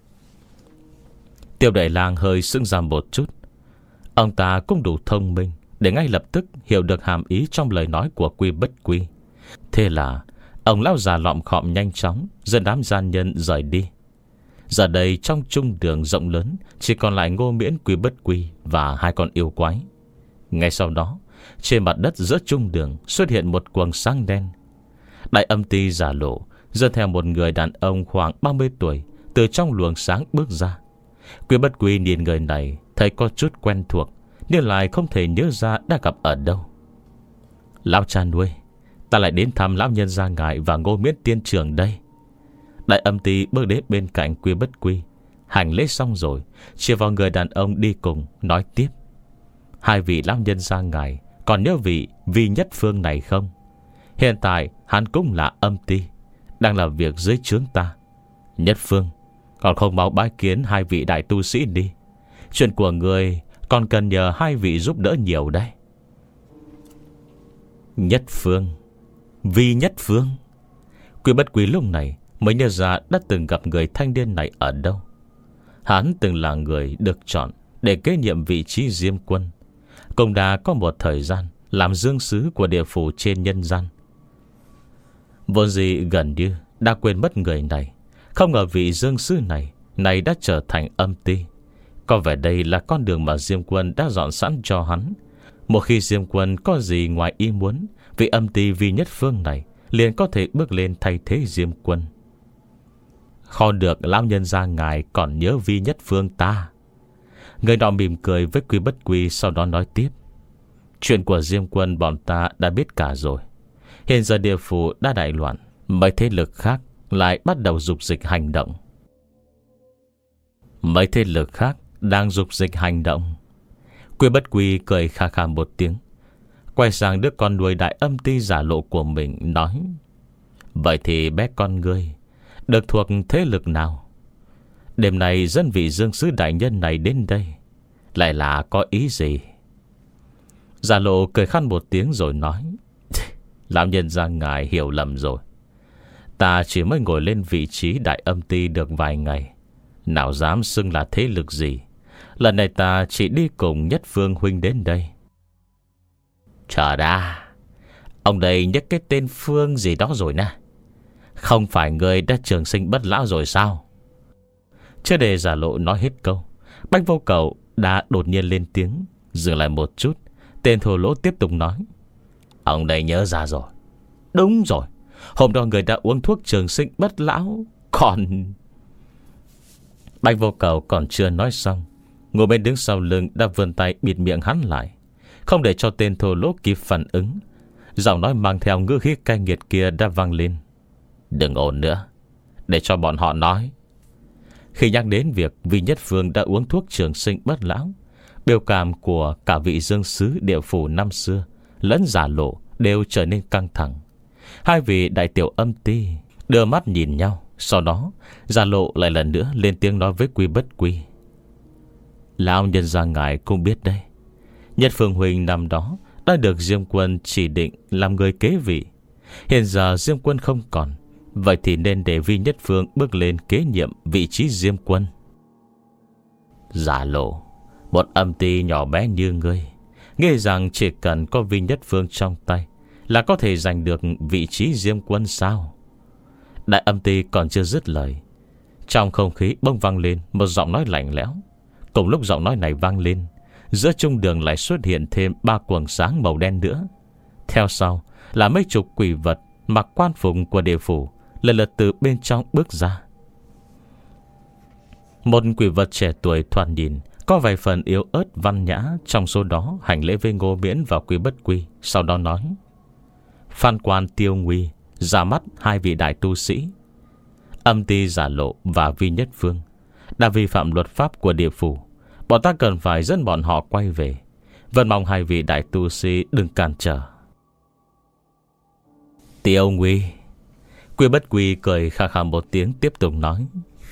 Tiêu Đại Lang hơi sững ra một chút. Ông ta cũng đủ thông minh để ngay lập tức hiểu được hàm ý trong lời nói của Quy Bất Quy. Thế là ông lão già lọm khọm nhanh chóng dẫn đám gian nhân rời đi. Giờ đây trong trung đường rộng lớn chỉ còn lại Ngô Miễn, Quy Bất Quy và hai con yêu quái. Ngay sau đó, trên mặt đất giữa trung đường xuất hiện một quầng sáng đen. Đại Âm Ti Giả Lộ dẫn theo một người đàn ông khoảng ba mươi tuổi từ trong luồng sáng bước ra. Quy Bất Quy nhìn người này thấy có chút quen thuộc, nhưng lại không thể nhớ ra đã gặp ở đâu. Lão cha nuôi, ta lại đến thăm lão nhân gia ngài và Ngô Miễn tiên trưởng đây. Đại Âm Ti bước đến bên cạnh Quy Bất Quy, hành lễ xong rồi chia vào người đàn ông đi cùng, nói tiếp: Hai vị lão nhân gia ngài còn nhớ vị Vi Nhất Phương này không? Hiện tại hắn cũng là Âm Ti, đang làm việc dưới trướng ta. Nhất Phương, còn không mau bái kiến hai vị đại tu sĩ đi. Chuyện của người còn cần nhờ hai vị giúp đỡ nhiều đây. Nhất Phương, Vi Nhất Phương. Quy Bất Quy lúc này mới nhớ ra đã từng gặp người thanh niên này ở đâu. Hắn từng là người được chọn để kế nhiệm vị trí Diêm Quân, cũng đã có một thời gian làm dương sứ của địa phủ trên nhân gian. Vốn gì gần như đã quên mất người này. Không ngờ vị dương sứ này này đã trở thành Âm Ti. Có vẻ đây là con đường mà Diêm Quân đã dọn sẵn cho hắn. Một khi Diêm Quân có gì ngoài ý muốn, vị Âm Ti Vi Nhất Phương này liền có thể bước lên thay thế Diêm Quân. Khó được lão nhân gia ngài còn nhớ Vi Nhất Phương ta. Người nọ mỉm cười với Quy Bất Quy, sau đó nói tiếp: Chuyện của Diêm Quân bọn ta đã biết cả rồi. Hiện giờ địa phủ đã đại loạn, mấy thế lực khác lại bắt đầu dục dịch hành động. Mấy thế lực khác đang dục dịch hành động. Quy Bất Quy cười khà khà một tiếng, quay sang đứa con nuôi Đại Âm Ti Giả Lộ của mình nói: Vậy thì bé con ngươi được thuộc thế lực nào? Đêm nay dân vị dương sứ đại nhân này đến đây lại là có ý gì? Giả Lộ cười khăn một tiếng rồi nói: Lão nhân gia ngài hiểu lầm rồi. Ta chỉ mới ngồi lên vị trí Đại Âm Ti được vài ngày, nào dám xưng là thế lực gì. Lần này ta chỉ đi cùng Nhất Phương huynh đến đây. Chờ đã, ông đây nhắc cái tên Phương gì đó rồi nè. Không phải người đã trường sinh bất lão rồi sao? Chưa để Giả Lộ nói hết câu, Bách Vô Cầu đã đột nhiên lên tiếng. Dừng lại một chút, tên thô lỗ tiếp tục nói: Ông đây nhớ ra rồi. Đúng rồi, hôm đó người đã uống thuốc trường sinh bất lão. Còn... Bách Vô Cầu còn chưa nói xong, ngồi bên đứng sau lưng đã vươn tay bịt miệng hắn lại, không để cho tên thô lỗ kịp phản ứng. Giọng nói mang theo ngữ khí cay nghiệt kia đã vang lên: Đừng ồn nữa, để cho bọn họ nói. Khi nhắc đến việc Vi Nhất Phương đã uống thuốc trường sinh bất lão, biểu cảm của cả vị dương sứ địa phủ năm xưa lẫn Giả Lộ đều trở nên căng thẳng. Hai vị đại tiểu Âm Ti đưa mắt nhìn nhau. Sau đó Giả Lộ lại lần nữa lên tiếng nói với Quy Bất Quy: Lão nhân gia ngài cũng biết đây, Nhất Phương huynh năm đó đã được Diêm Quân chỉ định làm người kế vị. Hiện giờ Diêm Quân không còn, vậy thì nên để Vi Nhất Phương bước lên kế nhiệm vị trí Diêm Quân. Giả Lộ, một Âm Ti nhỏ bé như ngươi nghĩ rằng chỉ cần có Vi Nhất Phương trong tay là có thể giành được vị trí Diêm Quân sao? Đại Âm Ti còn chưa dứt lời, trong không khí bỗng vang lên một giọng nói lạnh lẽo. Cùng lúc giọng nói này vang lên, giữa trung đường lại xuất hiện thêm ba quầng sáng màu đen nữa. Theo sau là mấy chục quỷ vật mặc quan phục của địa phủ lần lượt từ bên trong bước ra. Một quỷ vật trẻ tuổi thoạt nhìn có vài phần yếu ớt văn nhã trong số đó hành lễ với Ngô Miễn và Quy Bất Quy, sau đó nói: Phan Quan Tiêu Nguy ra mắt hai vị đại tu sĩ. Âm Ti Giả Lộ và Vi Nhất Phương đã vi phạm luật pháp của địa phủ, bọn ta cần phải dẫn bọn họ quay về. Vẫn mong hai vị đại tu sĩ đừng cản trở. Tiêu Nguy. Quy Bất Quy cười khà khà một tiếng tiếp tục nói: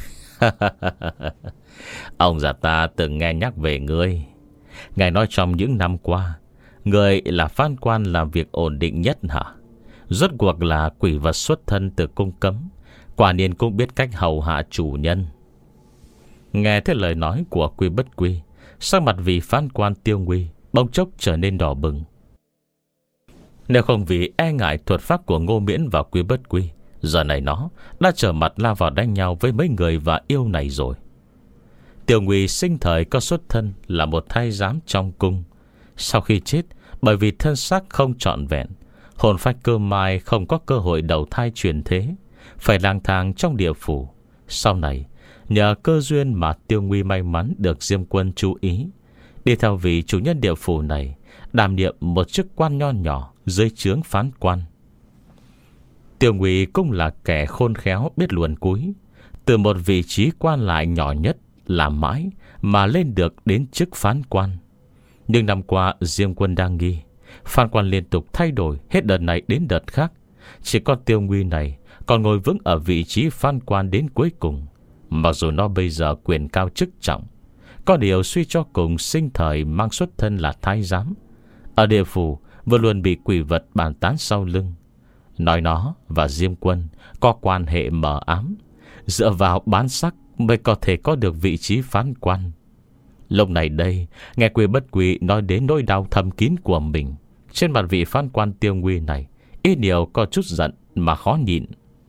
Ông già ta từng nghe nhắc về ngươi. Ngài nói trong những năm qua ngươi là Phan Quan làm việc ổn định nhất hả? Rốt cuộc là quỷ vật xuất thân từ cung cấm, quả nhiên cũng biết cách hầu hạ chủ nhân. Nghe thấy lời nói của Quy Bất Quy, sắc mặt vì Phan Quan Tiêu Nguy bỗng chốc trở nên đỏ bừng. Nếu không vì e ngại thuật pháp của Ngô Miễn và Quy Bất Quy, giờ này nó đã trở mặt lao vào đánh nhau với mấy người và yêu này rồi. Tiêu Nguy sinh thời có xuất thân là một thái giám trong cung. Sau khi chết, bởi vì thân xác không trọn vẹn, hồn phách cơ mai không có cơ hội đầu thai chuyển thế, phải lang thang trong địa phủ. Sau này, nhờ cơ duyên mà Tiêu Nguy may mắn được Diêm Quân chú ý, đi theo vị chủ nhân địa phủ này, đảm nhiệm một chức quan nho nhỏ dưới trướng phán quan. Tiêu Nguy cũng là kẻ khôn khéo biết luồn cúi, từ một vị trí quan lại nhỏ nhất làm mãi mà lên được đến chức phán quan. Nhưng năm qua Diêm Quân đang nghi, phán quan liên tục thay đổi hết đợt này đến đợt khác, chỉ có Tiêu Nguy này còn ngồi vững ở vị trí phán quan đến cuối cùng. Mặc dù nó bây giờ quyền cao chức trọng, có điều suy cho cùng sinh thời mang xuất thân là thái giám, ở địa phủ vừa luôn bị quỷ vật bàn tán sau lưng, nói nó và Diêm Quân có quan hệ mờ ám, dựa vào bán sắc mới có thể có được vị trí phán quan. Lúc này đây, nghe Quy Bất Quy nói đến nỗi đau thầm kín của mình, trên mặt vị phán quan Tiêu Nguy này ít nhiều có chút giận mà khó nhịn.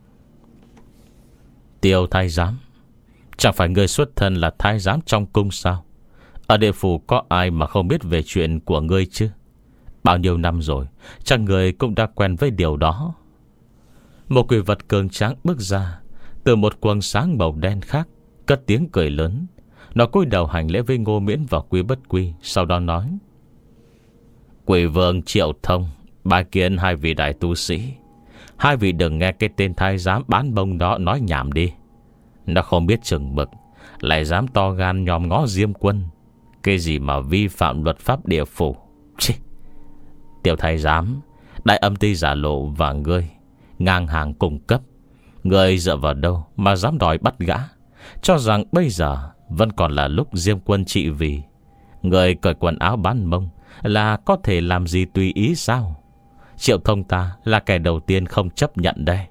Tiêu thái giám, chẳng phải người xuất thân là thái giám trong cung sao? Ở địa phủ có ai mà không biết về chuyện của ngươi chứ? Bao nhiêu năm rồi, chắc người cũng đã quen với điều đó. Một quỷ vật cường tráng bước ra từ một quầng sáng màu đen khác, cất tiếng cười lớn. Nó cúi đầu hành lễ với Ngô Miễn và Quy Bất Quy, sau đó nói: Quỷ vương Triệu Thông bái kiến hai vị đại tu sĩ. Hai vị đừng nghe cái tên thái giám bán bông đó nói nhảm đi. Nó không biết chừng mực, lại dám to gan nhòm ngó Diêm Quân. Cái gì mà vi phạm luật pháp địa phủ. Chì. Tiểu thái giám, đại âm ty giả lộ và ngươi ngang hàng cùng cấp. Ngươi dựa vào đâu mà dám đòi bắt gã? Cho rằng bây giờ vẫn còn là lúc Diêm Quân trị vì. Ngươi cởi quần áo bán mông là có thể làm gì tùy ý sao? Triệu Thông ta là kẻ đầu tiên không chấp nhận đây.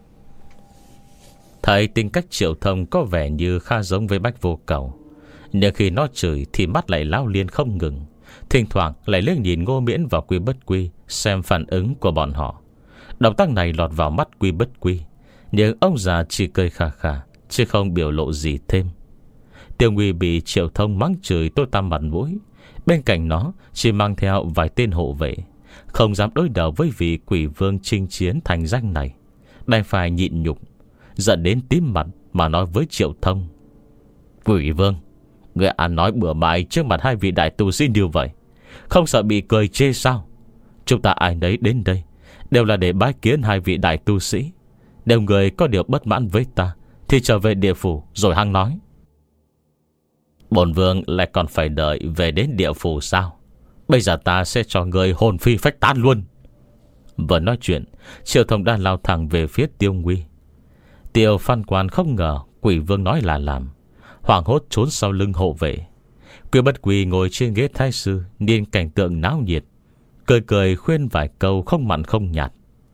Thấy tính cách Triệu Thông có vẻ như khá giống với Bách Vô Cầu, nhưng khi nó chửi thì mắt lại lao liên không ngừng, thỉnh thoảng lại liếc nhìn Ngô Miễn và Quy Bất Quy xem phản ứng của bọn họ. Động tác này lọt vào mắt Quy Bất Quy, nhưng ông già chỉ cười khà khà, chứ không biểu lộ gì thêm. Tiêu Nguy bị Triệu Thông mắng chửi tôi tăm mặt mũi, bên cạnh nó chỉ mang theo vài tên hộ vệ, không dám đối đầu với vị quỷ vương chinh chiến thành danh này, đành phải nhịn nhục, giận đến tím mặt mà nói với Triệu Thông: Quỷ vương, người ăn nói bừa bãi trước mặt hai vị đại tu sĩ như vậy, không sợ bị cười chê sao? Chúng ta ai nấy đến đây đều là để bái kiến hai vị đại tu sĩ. Nếu người có điều bất mãn với ta thì trở về địa phủ rồi hăng nói. Bổn vương lại còn phải đợi về đến địa phủ sao? Bây giờ ta sẽ cho người hồn phi phách tán luôn. Vừa nói chuyện, Triệu Thông đã lao thẳng về phía Tiêu Nguy. Tiêu Phan Quan không ngờ quỷ vương nói là làm, hoảng hốt trốn sau lưng hộ vệ. Quy Bất Quy ngồi trên ghế thái sư, nhìn cảnh tượng náo nhiệt, cười cười khuyên vài câu không mặn không nhạt.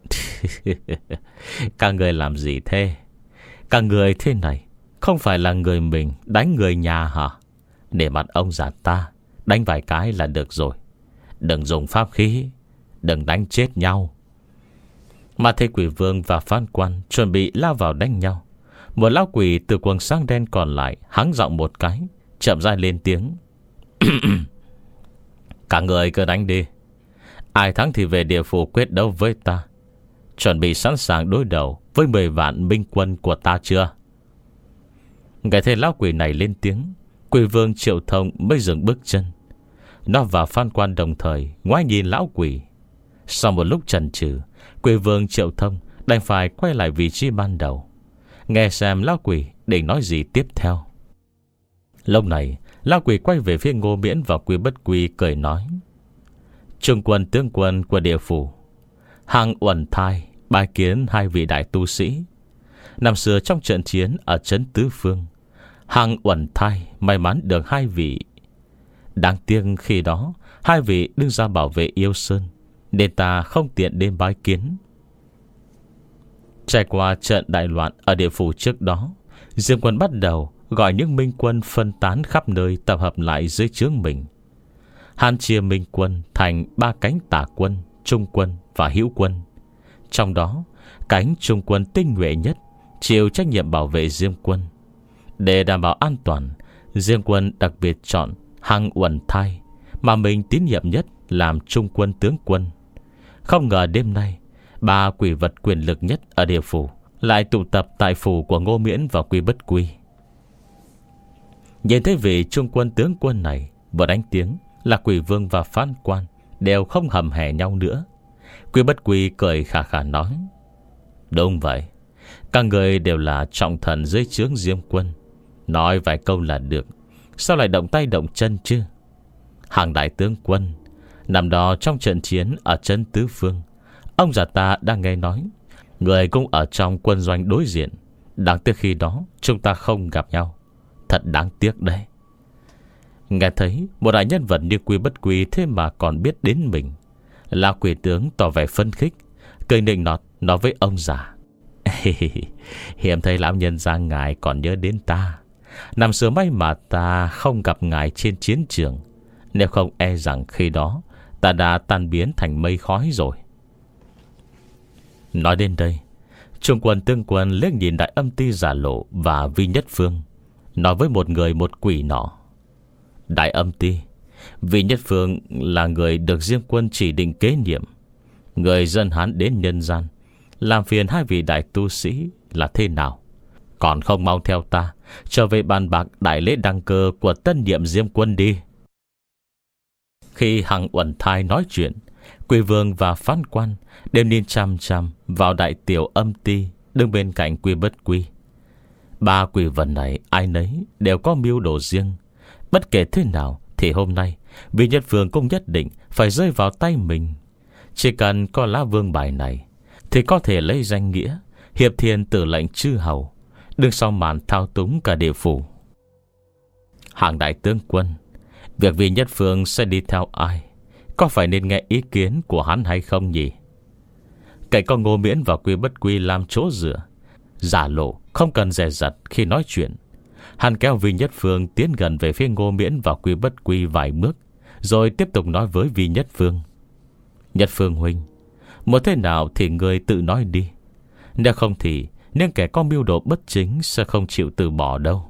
Các người làm gì thế? Các người thế này không phải là người mình đánh người nhà hả? Để mặt ông già ta đánh vài cái là được rồi. Đừng dùng pháp khí, đừng đánh chết nhau. Mà thấy quỷ vương và Phan Quan chuẩn bị lao vào đánh nhau, một lão quỷ từ quần sáng đen còn lại hắng giọng một cái, chậm rãi lên tiếng: Cả người cứ đánh đi. Ai thắng thì về địa phủ quyết đấu với ta. Chuẩn bị sẵn sàng đối đầu với mười vạn minh quân của ta chưa? Nghe thấy lão quỷ này lên tiếng, quỷ vương Triệu Thông mới dừng bước chân. Nó và Phan Quan đồng thời ngoái nhìn lão quỷ. Sau một lúc chần chừ, quỷ vương Triệu Thông đành phải quay lại vị trí ban đầu, nghe xem lão quỷ định nói gì tiếp theo. Lúc này lão quỷ quay về phía Ngô Miễn và Quy Bất Quy cười nói: Trung quân tướng quân của địa phủ, Hằng Uẩn Thai bái kiến hai vị đại tu sĩ. Năm xưa trong trận chiến ở trấn Tứ Phương, Hằng Uẩn Thai may mắn được hai vị. Đáng tiếc khi đó hai vị đứng ra bảo vệ Yêu Sơn, nên ta không tiện đến bái kiến. Trải qua trận đại loạn ở địa phủ trước đó, Diêm Quân bắt đầu gọi những minh quân phân tán khắp nơi tập hợp lại dưới trướng mình. Hắn chia Minh quân thành ba cánh tả quân, trung quân và hữu quân. Trong đó, cánh trung quân tinh nhuệ nhất chịu trách nhiệm bảo vệ Diêm quân. Để đảm bảo an toàn, Diêm quân đặc biệt chọn Hằng Uẩn Thai, mà mình tín nhiệm nhất, làm trung quân tướng quân. Không ngờ đêm nay, ba quỷ vật quyền lực nhất ở địa phủ lại tụ tập tại phủ của Ngô Miễn và Quy Bất Quy. Nhìn thấy vị trung quân tướng quân này vừa đánh tiếng là Quỷ Vương và Phan Quan đều không hầm hè nhau nữa. Quy Bất Quy cười khà khà nói: Đúng vậy, các người đều là trọng thần dưới trướng Diêm quân, nói vài câu là được, sao lại động tay động chân chứ? Hàng đại tướng quân, năm đó trong trận chiến ở trấn Tứ Phương, ông già ta đang nghe nói người cũng ở trong quân doanh đối diện. Đáng tiếc khi đó chúng ta không gặp nhau, thật đáng tiếc đấy. Nghe thấy một đại nhân vật như Quy Bất Quy thế mà còn biết đến mình, là quỷ tướng tỏ vẻ phấn khích, cười nịnh nọt nói với ông già: Hiểm thấy lão nhân gia ngài còn nhớ đến ta. Năm xưa may mà ta không gặp ngài trên chiến trường, nếu không e rằng khi đó ta đã tan biến thành mây khói rồi. Nói đến đây, trung quân tương quân liếc nhìn Đại Âm Ty Giả Lộ và Vi Nhất Phương, nói với một người một quỷ nọ: Đại Âm Ty, Vi Nhất Phương là người được Diêm quân chỉ định kế nhiệm. Người dân Hán đến nhân gian, làm phiền hai vị đại tu sĩ là thế nào? Còn không mau theo ta trở về bàn bạc đại lễ đăng cơ của tân nhiệm Diêm quân đi. Khi Hằng Uẩn Thai nói chuyện, Quỷ Vương và Phan Quan đều nhìn chăm chăm vào Đại Tiểu Âm Ty đứng bên cạnh Quy Bất Quy. Ba quỷ vật này ai nấy đều có mưu đồ riêng. Bất kể thế nào thì hôm nay Vi Nhất Phương cũng nhất định phải rơi vào tay mình. Chỉ cần có lá vương bài này thì có thể lấy danh nghĩa hiệp thiên tử lệnh chư hầu, đứng sau màn thao túng cả địa phủ. Hàng đại tướng quân, việc Vi Nhất Phương sẽ đi theo ai, có phải nên nghe ý kiến của hắn hay không nhỉ? Kể có Ngô Miễn và Quy Bất Quy làm chỗ dựa, Giả Lộ không cần dè dặt khi nói chuyện. Hắn kéo Vi Nhất Phương tiến gần về phía Ngô Miễn và Quy Bất Quy vài bước, rồi tiếp tục nói với Vi Nhất Phương: Nhất Phương huynh, một thế nào thì người tự nói đi. Nếu không thì những kẻ có mưu đồ bất chính sẽ không chịu từ bỏ đâu.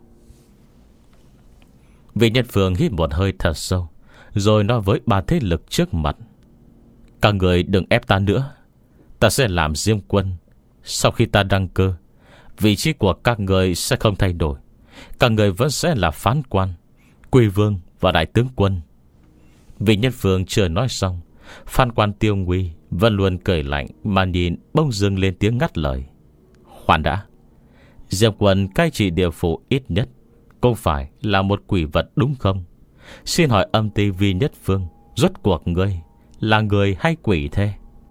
Vi Nhất Phương hít một hơi thật sâu, rồi nói với ba thế lực trước mặt: Các người đừng ép ta nữa. Ta sẽ làm Diêm quân. Sau khi ta đăng cơ, vị trí của các người sẽ không thay đổi. Các người vẫn sẽ là Phán Quan, Quỷ Vương và Đại tướng quân. Vi Nhất Phương chưa nói xong, Phan Quan Tiêu Nguy vẫn luôn cười lạnh mà nhìn, bỗng dưng lên tiếng ngắt lời: Khoan đã, Diêm quân cai trị địa phủ ít nhất cũng phải là một quỷ vật đúng không? Xin hỏi Âm Ty Vi Nhất Phương, rốt cuộc ngươi là người hay quỷ thế?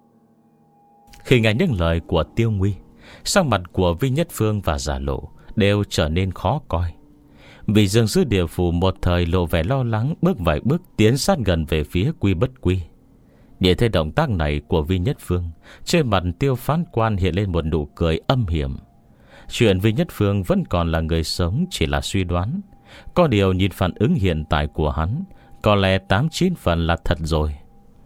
Khi nghe những lời của Tiêu Nguy, sắc mặt của Vi Nhất Phương và Giả Lộ đều trở nên khó coi. Vì Dương Sứ địa phủ một thời lộ vẻ lo lắng, bước vài bước tiến sát gần về phía Quy Bất Quy. Nhìn thấy động tác này của Vi Nhất Phương, trên mặt Tiêu Phán Quan hiện lên một nụ cười âm hiểm. Chuyện Vi Nhất Phương vẫn còn là người sống chỉ là suy đoán. Có điều nhìn phản ứng hiện tại của hắn, có lẽ tám chín phần là thật rồi.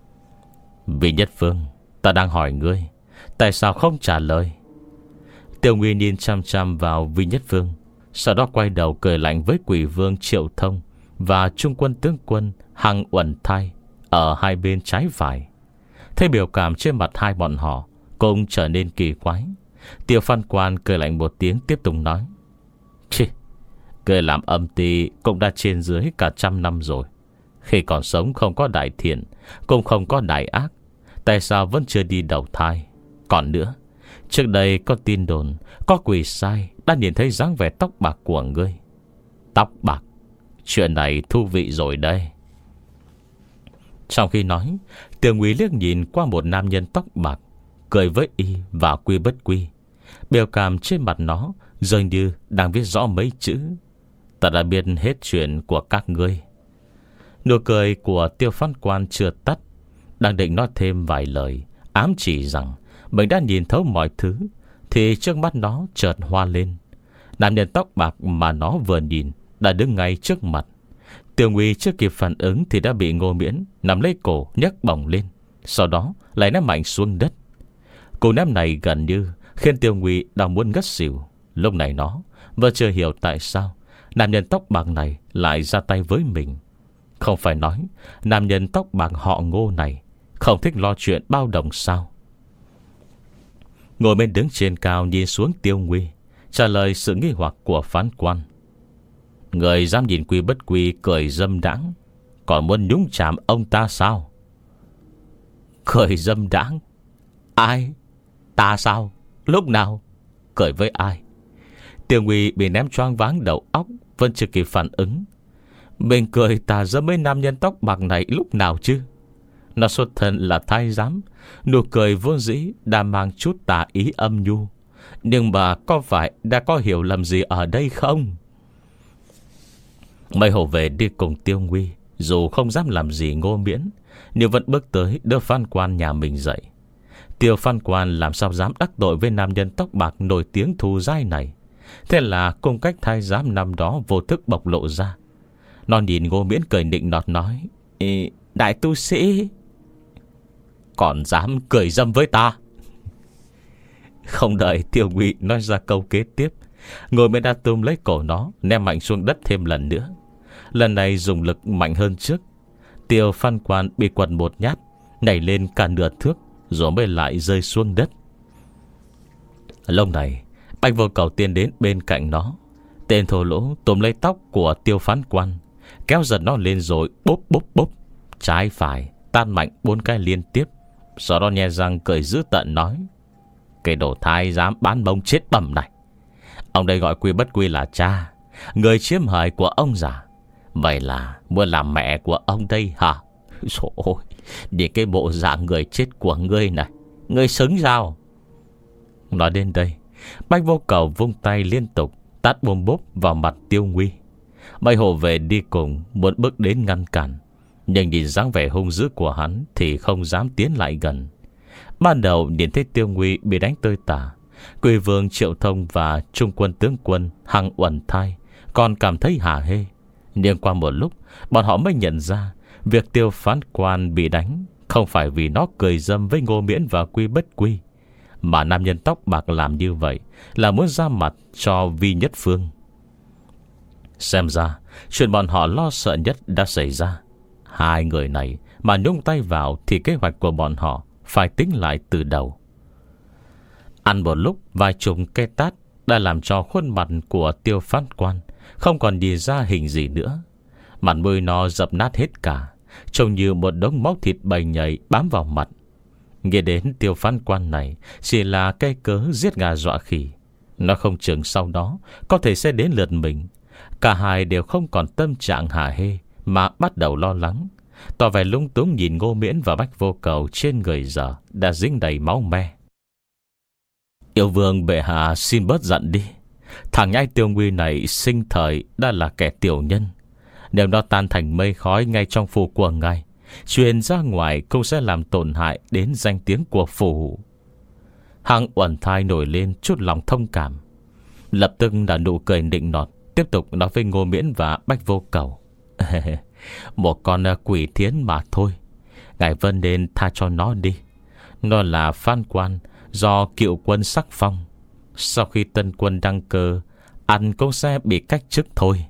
Vi Nhất Phương, ta đang hỏi ngươi, tại sao không trả lời? Tiêu Nguy nhìn chăm chăm vào Vi Nhất Phương, sau đó quay đầu cười lạnh với Quỷ Vương Triệu Thông và Trung quân tướng quân Hằng Uẩn Thai ở hai bên trái phải. Thấy biểu cảm trên mặt hai bọn họ cũng trở nên kỳ quái, Tiêu Phan Quan cười lạnh một tiếng tiếp tục nói: Chì, người làm Âm Ty cũng đã trên dưới cả trăm năm rồi. Khi còn sống không có đại thiện, cũng không có đại ác, tại sao vẫn chưa đi đầu thai? Còn nữa, trước đây có tin đồn có quỷ sai đã nhìn thấy dáng vẻ tóc bạc của ngươi. Tóc bạc? Chuyện này thú vị rồi đây. Trong khi nói, Tiêu Nguy liếc nhìn qua một nam nhân tóc bạc, cười với y và Quy Bất Quy. Biểu cảm trên mặt nó dường như đang viết rõ mấy chữ: Ta đã biết hết chuyện của các ngươi. Nụ cười của Tiêu Phán Quan chưa tắt, đang định nói thêm vài lời ám chỉ rằng mình đã nhìn thấu mọi thứ, thì trước mắt nó chợt hoa lên. Nam nhân tóc bạc mà nó vừa nhìn đã đứng ngay trước mặt. Tiêu Nguy chưa kịp phản ứng thì đã bị Ngô Miễn nắm lấy cổ nhấc bổng lên, sau đó lại ném mạnh xuống đất. Cú ném này gần như khiến Tiêu Nguy đang muốn ngất xỉu. Lúc này nó vẫn chưa hiểu tại sao nam nhân tóc bạc này lại ra tay với mình. Không phải nói nam nhân tóc bạc họ Ngô này không thích lo chuyện bao đồng sao? Ngồi bên đứng trên cao nhìn xuống Tiêu Nguy, trả lời sự nghi hoặc của phán quan. Người dám nhìn Quy Bất Quy cười dâm đãng, còn muốn nhúng chạm ông ta sao? Cười dâm đãng? Ai? Ta sao? Lúc nào? Cười với ai? Tiêu Nguy bị ném choáng váng đầu óc, vẫn chưa kịp phản ứng. Mình cười tà dâm với nam nhân tóc bạc này lúc nào chứ? Nó xuất thân là thái giám, nụ cười vốn dĩ đã mang chút tà ý âm nhu. Nhưng mà có phải đã có hiểu lầm gì ở đây không? Mấy hộ vệ đi cùng Tiêu Nguy, dù không dám làm gì Ngô Miễn, nhưng vẫn bước tới đỡ Phan Quan nhà mình dậy. Tiêu Phan Quan làm sao dám đắc tội với nam nhân tóc bạc nổi tiếng thù dai này. Thế là cung cách thái giám năm đó vô thức bộc lộ ra. Nó nhìn Ngô Miễn cười nịnh nọt nói: Ê, đại tu sĩ, còn dám cười dâm với ta? Không đợi Tiêu Nguy nói ra câu kế tiếp, Ngô Miễn đã túm lấy cổ nó, ném mạnh xuống đất thêm lần nữa. Lần này dùng lực mạnh hơn trước. Tiêu Phan Quan bị quật một nhát, nhảy lên cả nửa thước, rồi mới lại rơi xuống đất. Lúc này Bạch Vô Cầu tiến đến bên cạnh nó. Tên thô lỗ túm lấy tóc của Tiêu Phán Quan, kéo giật nó lên rồi bốp bốp bốp, trái phải tan mạnh bốn cái liên tiếp. Sau đó nhe răng cười dữ tợn nói: Cái đồ thái dám bán bông chết bẩm này, ông đây gọi Quy Bất Quy là cha, người chiếm hời của ông già. Vậy là muốn làm mẹ của ông đây hả? Trời ơi, để cái bộ dạng người chết của ngươi này, ngươi xứng sao? Nói đến đây, Bạch Vô Cầu vung tay liên tục tát bôm bốp vào mặt Tiêu Nguy. Mấy hộ vệ đi cùng muốn bước đến ngăn cản, nhưng nhìn dáng vẻ hung dữ của hắn thì không dám tiến lại gần. Ban đầu nhìn thấy Tiêu Nguy bị đánh tơi tả, Quỷ Vương Triệu Thông và Trung quân tướng quân Hằng Uẩn Thai còn cảm thấy hả hê. Nhưng qua một lúc, bọn họ mới nhận ra việc Tiêu Phán Quan bị đánh không phải vì nó cười dâm với Ngô Miễn và Quy Bất Quy, mà nam nhân tóc bạc làm như vậy là muốn ra mặt cho Vi Nhất Phương. Xem ra chuyện bọn họ lo sợ nhất đã xảy ra. Hai người này mà nhúng tay vào thì kế hoạch của bọn họ phải tính lại từ đầu. Ăn một lúc vài chục cây tát đã làm cho khuôn mặt của Tiêu Phán Quan không còn nhìn ra hình gì nữa. Mặt mũi nó dập nát hết cả, trông như một đống máu thịt bầy nhầy bám vào mặt. Nghe đến Tiêu Phán Quan này chỉ là cây cớ giết gà dọa khỉ, nó không chừng sau đó có thể sẽ đến lượt mình. Cả hai đều không còn tâm trạng hả hê, mà bắt đầu lo lắng, tỏ vẻ lung túng nhìn Ngô Miễn và Bạch Vô Cầu trên người giờ đã dính đầy máu me. Yêu vương bệ hạ xin bớt giận đi. Thằng nhãi Tiêu Nguy này sinh thời đã là kẻ tiểu nhân. Nếu nó tan thành mây khói ngay trong phủ của ngài, truyền ra ngoài cũng sẽ làm tổn hại đến danh tiếng của phủ. Hằng Uẩn Thai nổi lên chút lòng thông cảm, lập tức đã nụ cười nịnh nọt, tiếp tục nói với Ngô Miễn và Bạch Vô Cầu: Một con quỷ thiến mà thôi, ngài Vân nên tha cho nó đi. Nó là Phan Quan do cựu quân sắc phong, sau khi tân quân đăng cơ, ăn cũng sẽ bị cách chức thôi.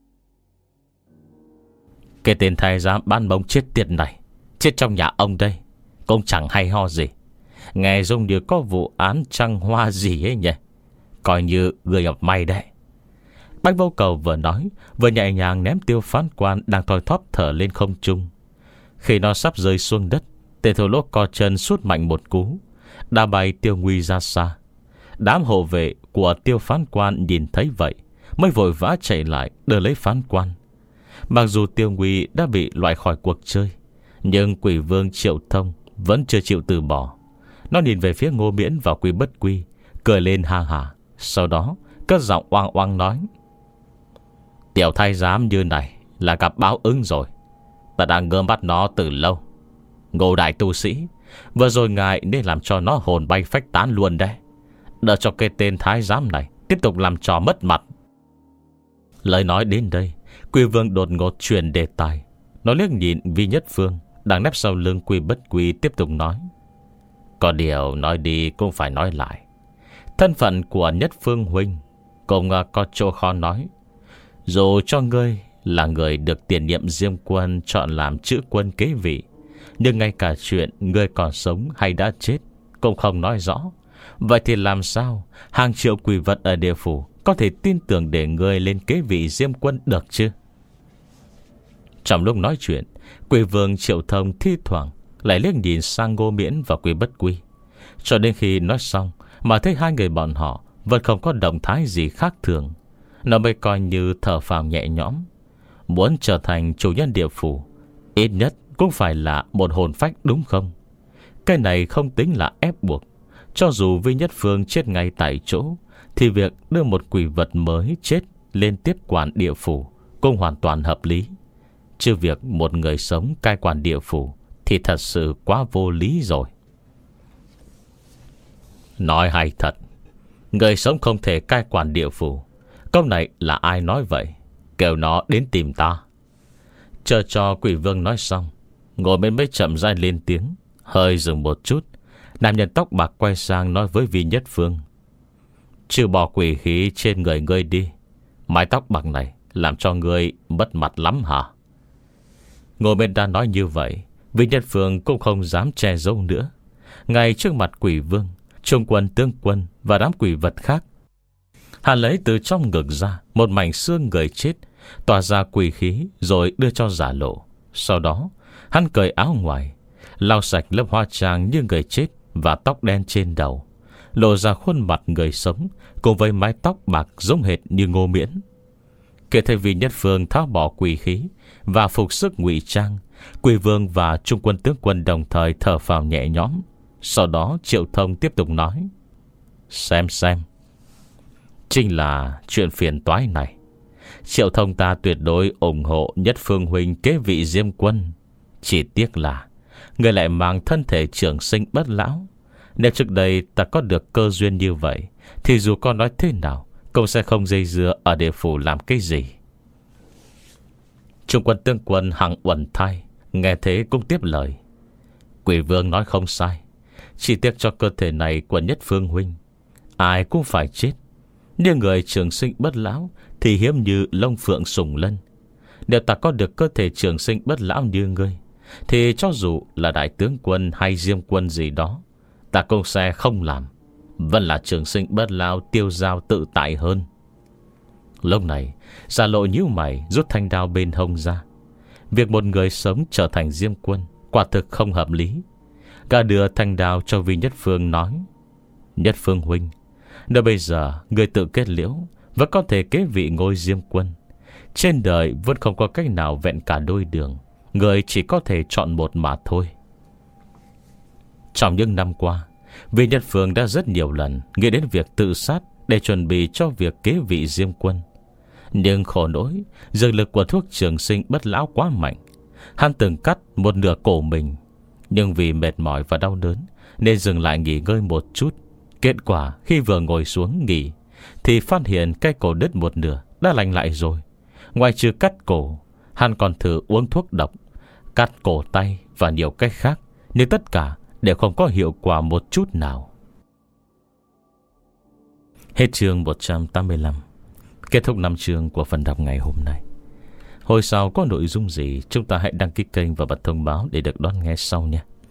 Cái tên thái giám bán bông chết tiệt này chết trong nhà ông đây cũng chẳng hay ho gì. Nghe giống như có vụ án trăng hoa gì ấy nhỉ. Coi như người gặp may đấy. Bạch Vô Cầu vừa nói vừa nhẹ nhàng ném Tiêu Phán Quan đang thoi thóp thở lên không trung. Khi nó sắp rơi xuống đất, tên thổ lỗ co chân sút mạnh một cú, đã bay Tiêu Nguy ra xa. Đám hộ vệ của Tiêu Phán Quan nhìn thấy vậy mới vội vã chạy lại đỡ lấy Phán Quan. Mặc dù Tiêu Nguy đã bị loại khỏi cuộc chơi, nhưng Quỷ Vương Triệu Thông vẫn chưa chịu từ bỏ. Nó nhìn về phía Ngô Miễn và Quy Bất Quy, cười lên ha hả, sau đó cất giọng oang oang nói: Tiểu thái giám như này là gặp báo ứng rồi. Ta đang ngơ mắt nó từ lâu. Ngô đại tu sĩ, vừa rồi ngài nên làm cho nó hồn bay phách tán luôn đấy, đợi cho cái tên thái giám này tiếp tục làm trò mất mặt. Lời nói đến đây, Quỷ vương đột ngột chuyển đề tài. Nó liếc nhìn Vi Nhất Phương đang nép sau lưng Quy Bất Quy, tiếp tục nói: có điều nói đi cũng phải nói lại. Thân phận của Nhất Phương huynh cũng có chỗ khó nói. Dù cho ngươi là người được tiền nhiệm Diêm Quân chọn làm chữ quân kế vị, nhưng ngay cả chuyện ngươi còn sống hay đã chết cũng không nói rõ. Vậy thì làm sao hàng triệu quỷ vật ở địa phủ có thể tin tưởng để ngươi lên kế vị Diêm Quân được chứ? Trong lúc nói chuyện, Quỷ vương Triệu Thông thi thoảng lại liếc nhìn sang Ngô Miễn và Quy Bất Quy, cho đến khi nói xong mà thấy hai người bọn họ vẫn không có động thái gì khác thường, nó mới coi như thở phào nhẹ nhõm. Muốn trở thành chủ nhân địa phủ, ít nhất cũng phải là một hồn phách, đúng không? Cái này không tính là ép buộc. Cho dù Vi Nhất Phương chết ngay tại chỗ, thì việc đưa một quỷ vật mới chết lên tiếp quản địa phủ cũng hoàn toàn hợp lý. Chứ việc một người sống cai quản địa phủ thì thật sự quá vô lý rồi. Nói hay thật, người sống không thể cai quản địa phủ. Câu này là ai nói vậy? Kêu nó đến tìm ta. Chờ cho quỷ vương nói xong, ngồi bên mới chậm rãi lên tiếng. Hơi dừng một chút, nam nhân tóc bạc quay sang nói với Vi Nhất Phương: trừ bỏ quỷ khí trên người ngươi đi, mái tóc bạc này làm cho ngươi mất mặt lắm hả? Ngồi bên đã nói như vậy, Vi Nhất Phương cũng không dám che giấu nữa. Ngay trước mặt quỷ vương, Trung quân, tướng quân và đám quỷ vật khác, hắn lấy từ trong ngực ra một mảnh xương người chết, tỏa ra quỷ khí rồi đưa cho giả lộ. Sau đó hắn cởi áo ngoài, lau sạch lớp hoa trang như người chết và tóc đen trên đầu, lộ ra khuôn mặt người sống cùng với mái tóc bạc giống hệt như Ngô Miễn. Kể thấy Vi Nhất Phương tháo bỏ quỷ khí và phục sức ngụy trang, quỷ vương và trung quân tướng quân đồng thời thở phào nhẹ nhõm. Sau đó Triệu Thông tiếp tục nói: Xem xem chính là chuyện phiền toái này. Triệu Thông ta tuyệt đối ủng hộ Nhất Phương huynh kế vị Diêm Quân. Chỉ tiếc là người lại mang thân thể trường sinh bất lão. Nếu trước đây ta có được cơ duyên như vậy, thì dù con nói thế nào cũng sẽ không dây dưa ở địa phủ làm cái gì. Trung quân tướng quân Hằng Uẩn Thai nghe thế cũng tiếp lời: Quỷ vương nói không sai. Chỉ tiếc cho cơ thể này của Nhất Phương huynh, ai cũng phải chết. Nhưng người trường sinh bất lão thì hiếm như lông phượng sùng lân. Nếu ta có được cơ thể trường sinh bất lão như ngươi, thì cho dù là đại tướng quân hay Diêm Quân gì đó, ta cũng sẽ không làm. Vẫn là trường sinh bất lão tiêu dao tự tại hơn. Lúc này Giả Lộ nhíu mày, rút thanh đao bên hông ra. Việc một người sống trở thành Diêm Quân quả thực không hợp lý. Gã đưa thanh đao cho Vi Nhất Phương nói: Nhất Phương huynh, nếu bây giờ người tự kết liễu, vẫn có thể kế vị ngôi Diêm Quân. Trên đời vẫn không có cách nào vẹn cả đôi đường, người chỉ có thể chọn một mà thôi. Trong những năm qua, Vi Nhất Phương đã rất nhiều lần nghĩ đến việc tự sát để chuẩn bị cho việc kế vị Diêm Quân. Nhưng khổ nỗi, dược lực của thuốc trường sinh bất lão quá mạnh. Hắn từng cắt một nửa cổ mình, nhưng vì mệt mỏi và đau đớn nên dừng lại nghỉ ngơi một chút. Kết quả khi vừa ngồi xuống nghỉ thì phát hiện cái cổ đứt một nửa đã lành lại rồi. Ngoài trừ cắt cổ, hắn còn thử uống thuốc độc, cắt cổ tay và nhiều cách khác, nhưng tất cả đều không có hiệu quả một chút nào. Hết chương một trăm tám mươi lăm. Kết thúc năm chương của phần đọc ngày hôm nay. Hồi sau có nội dung gì, chúng ta hãy đăng ký kênh và bật thông báo để được đón nghe sau nhé.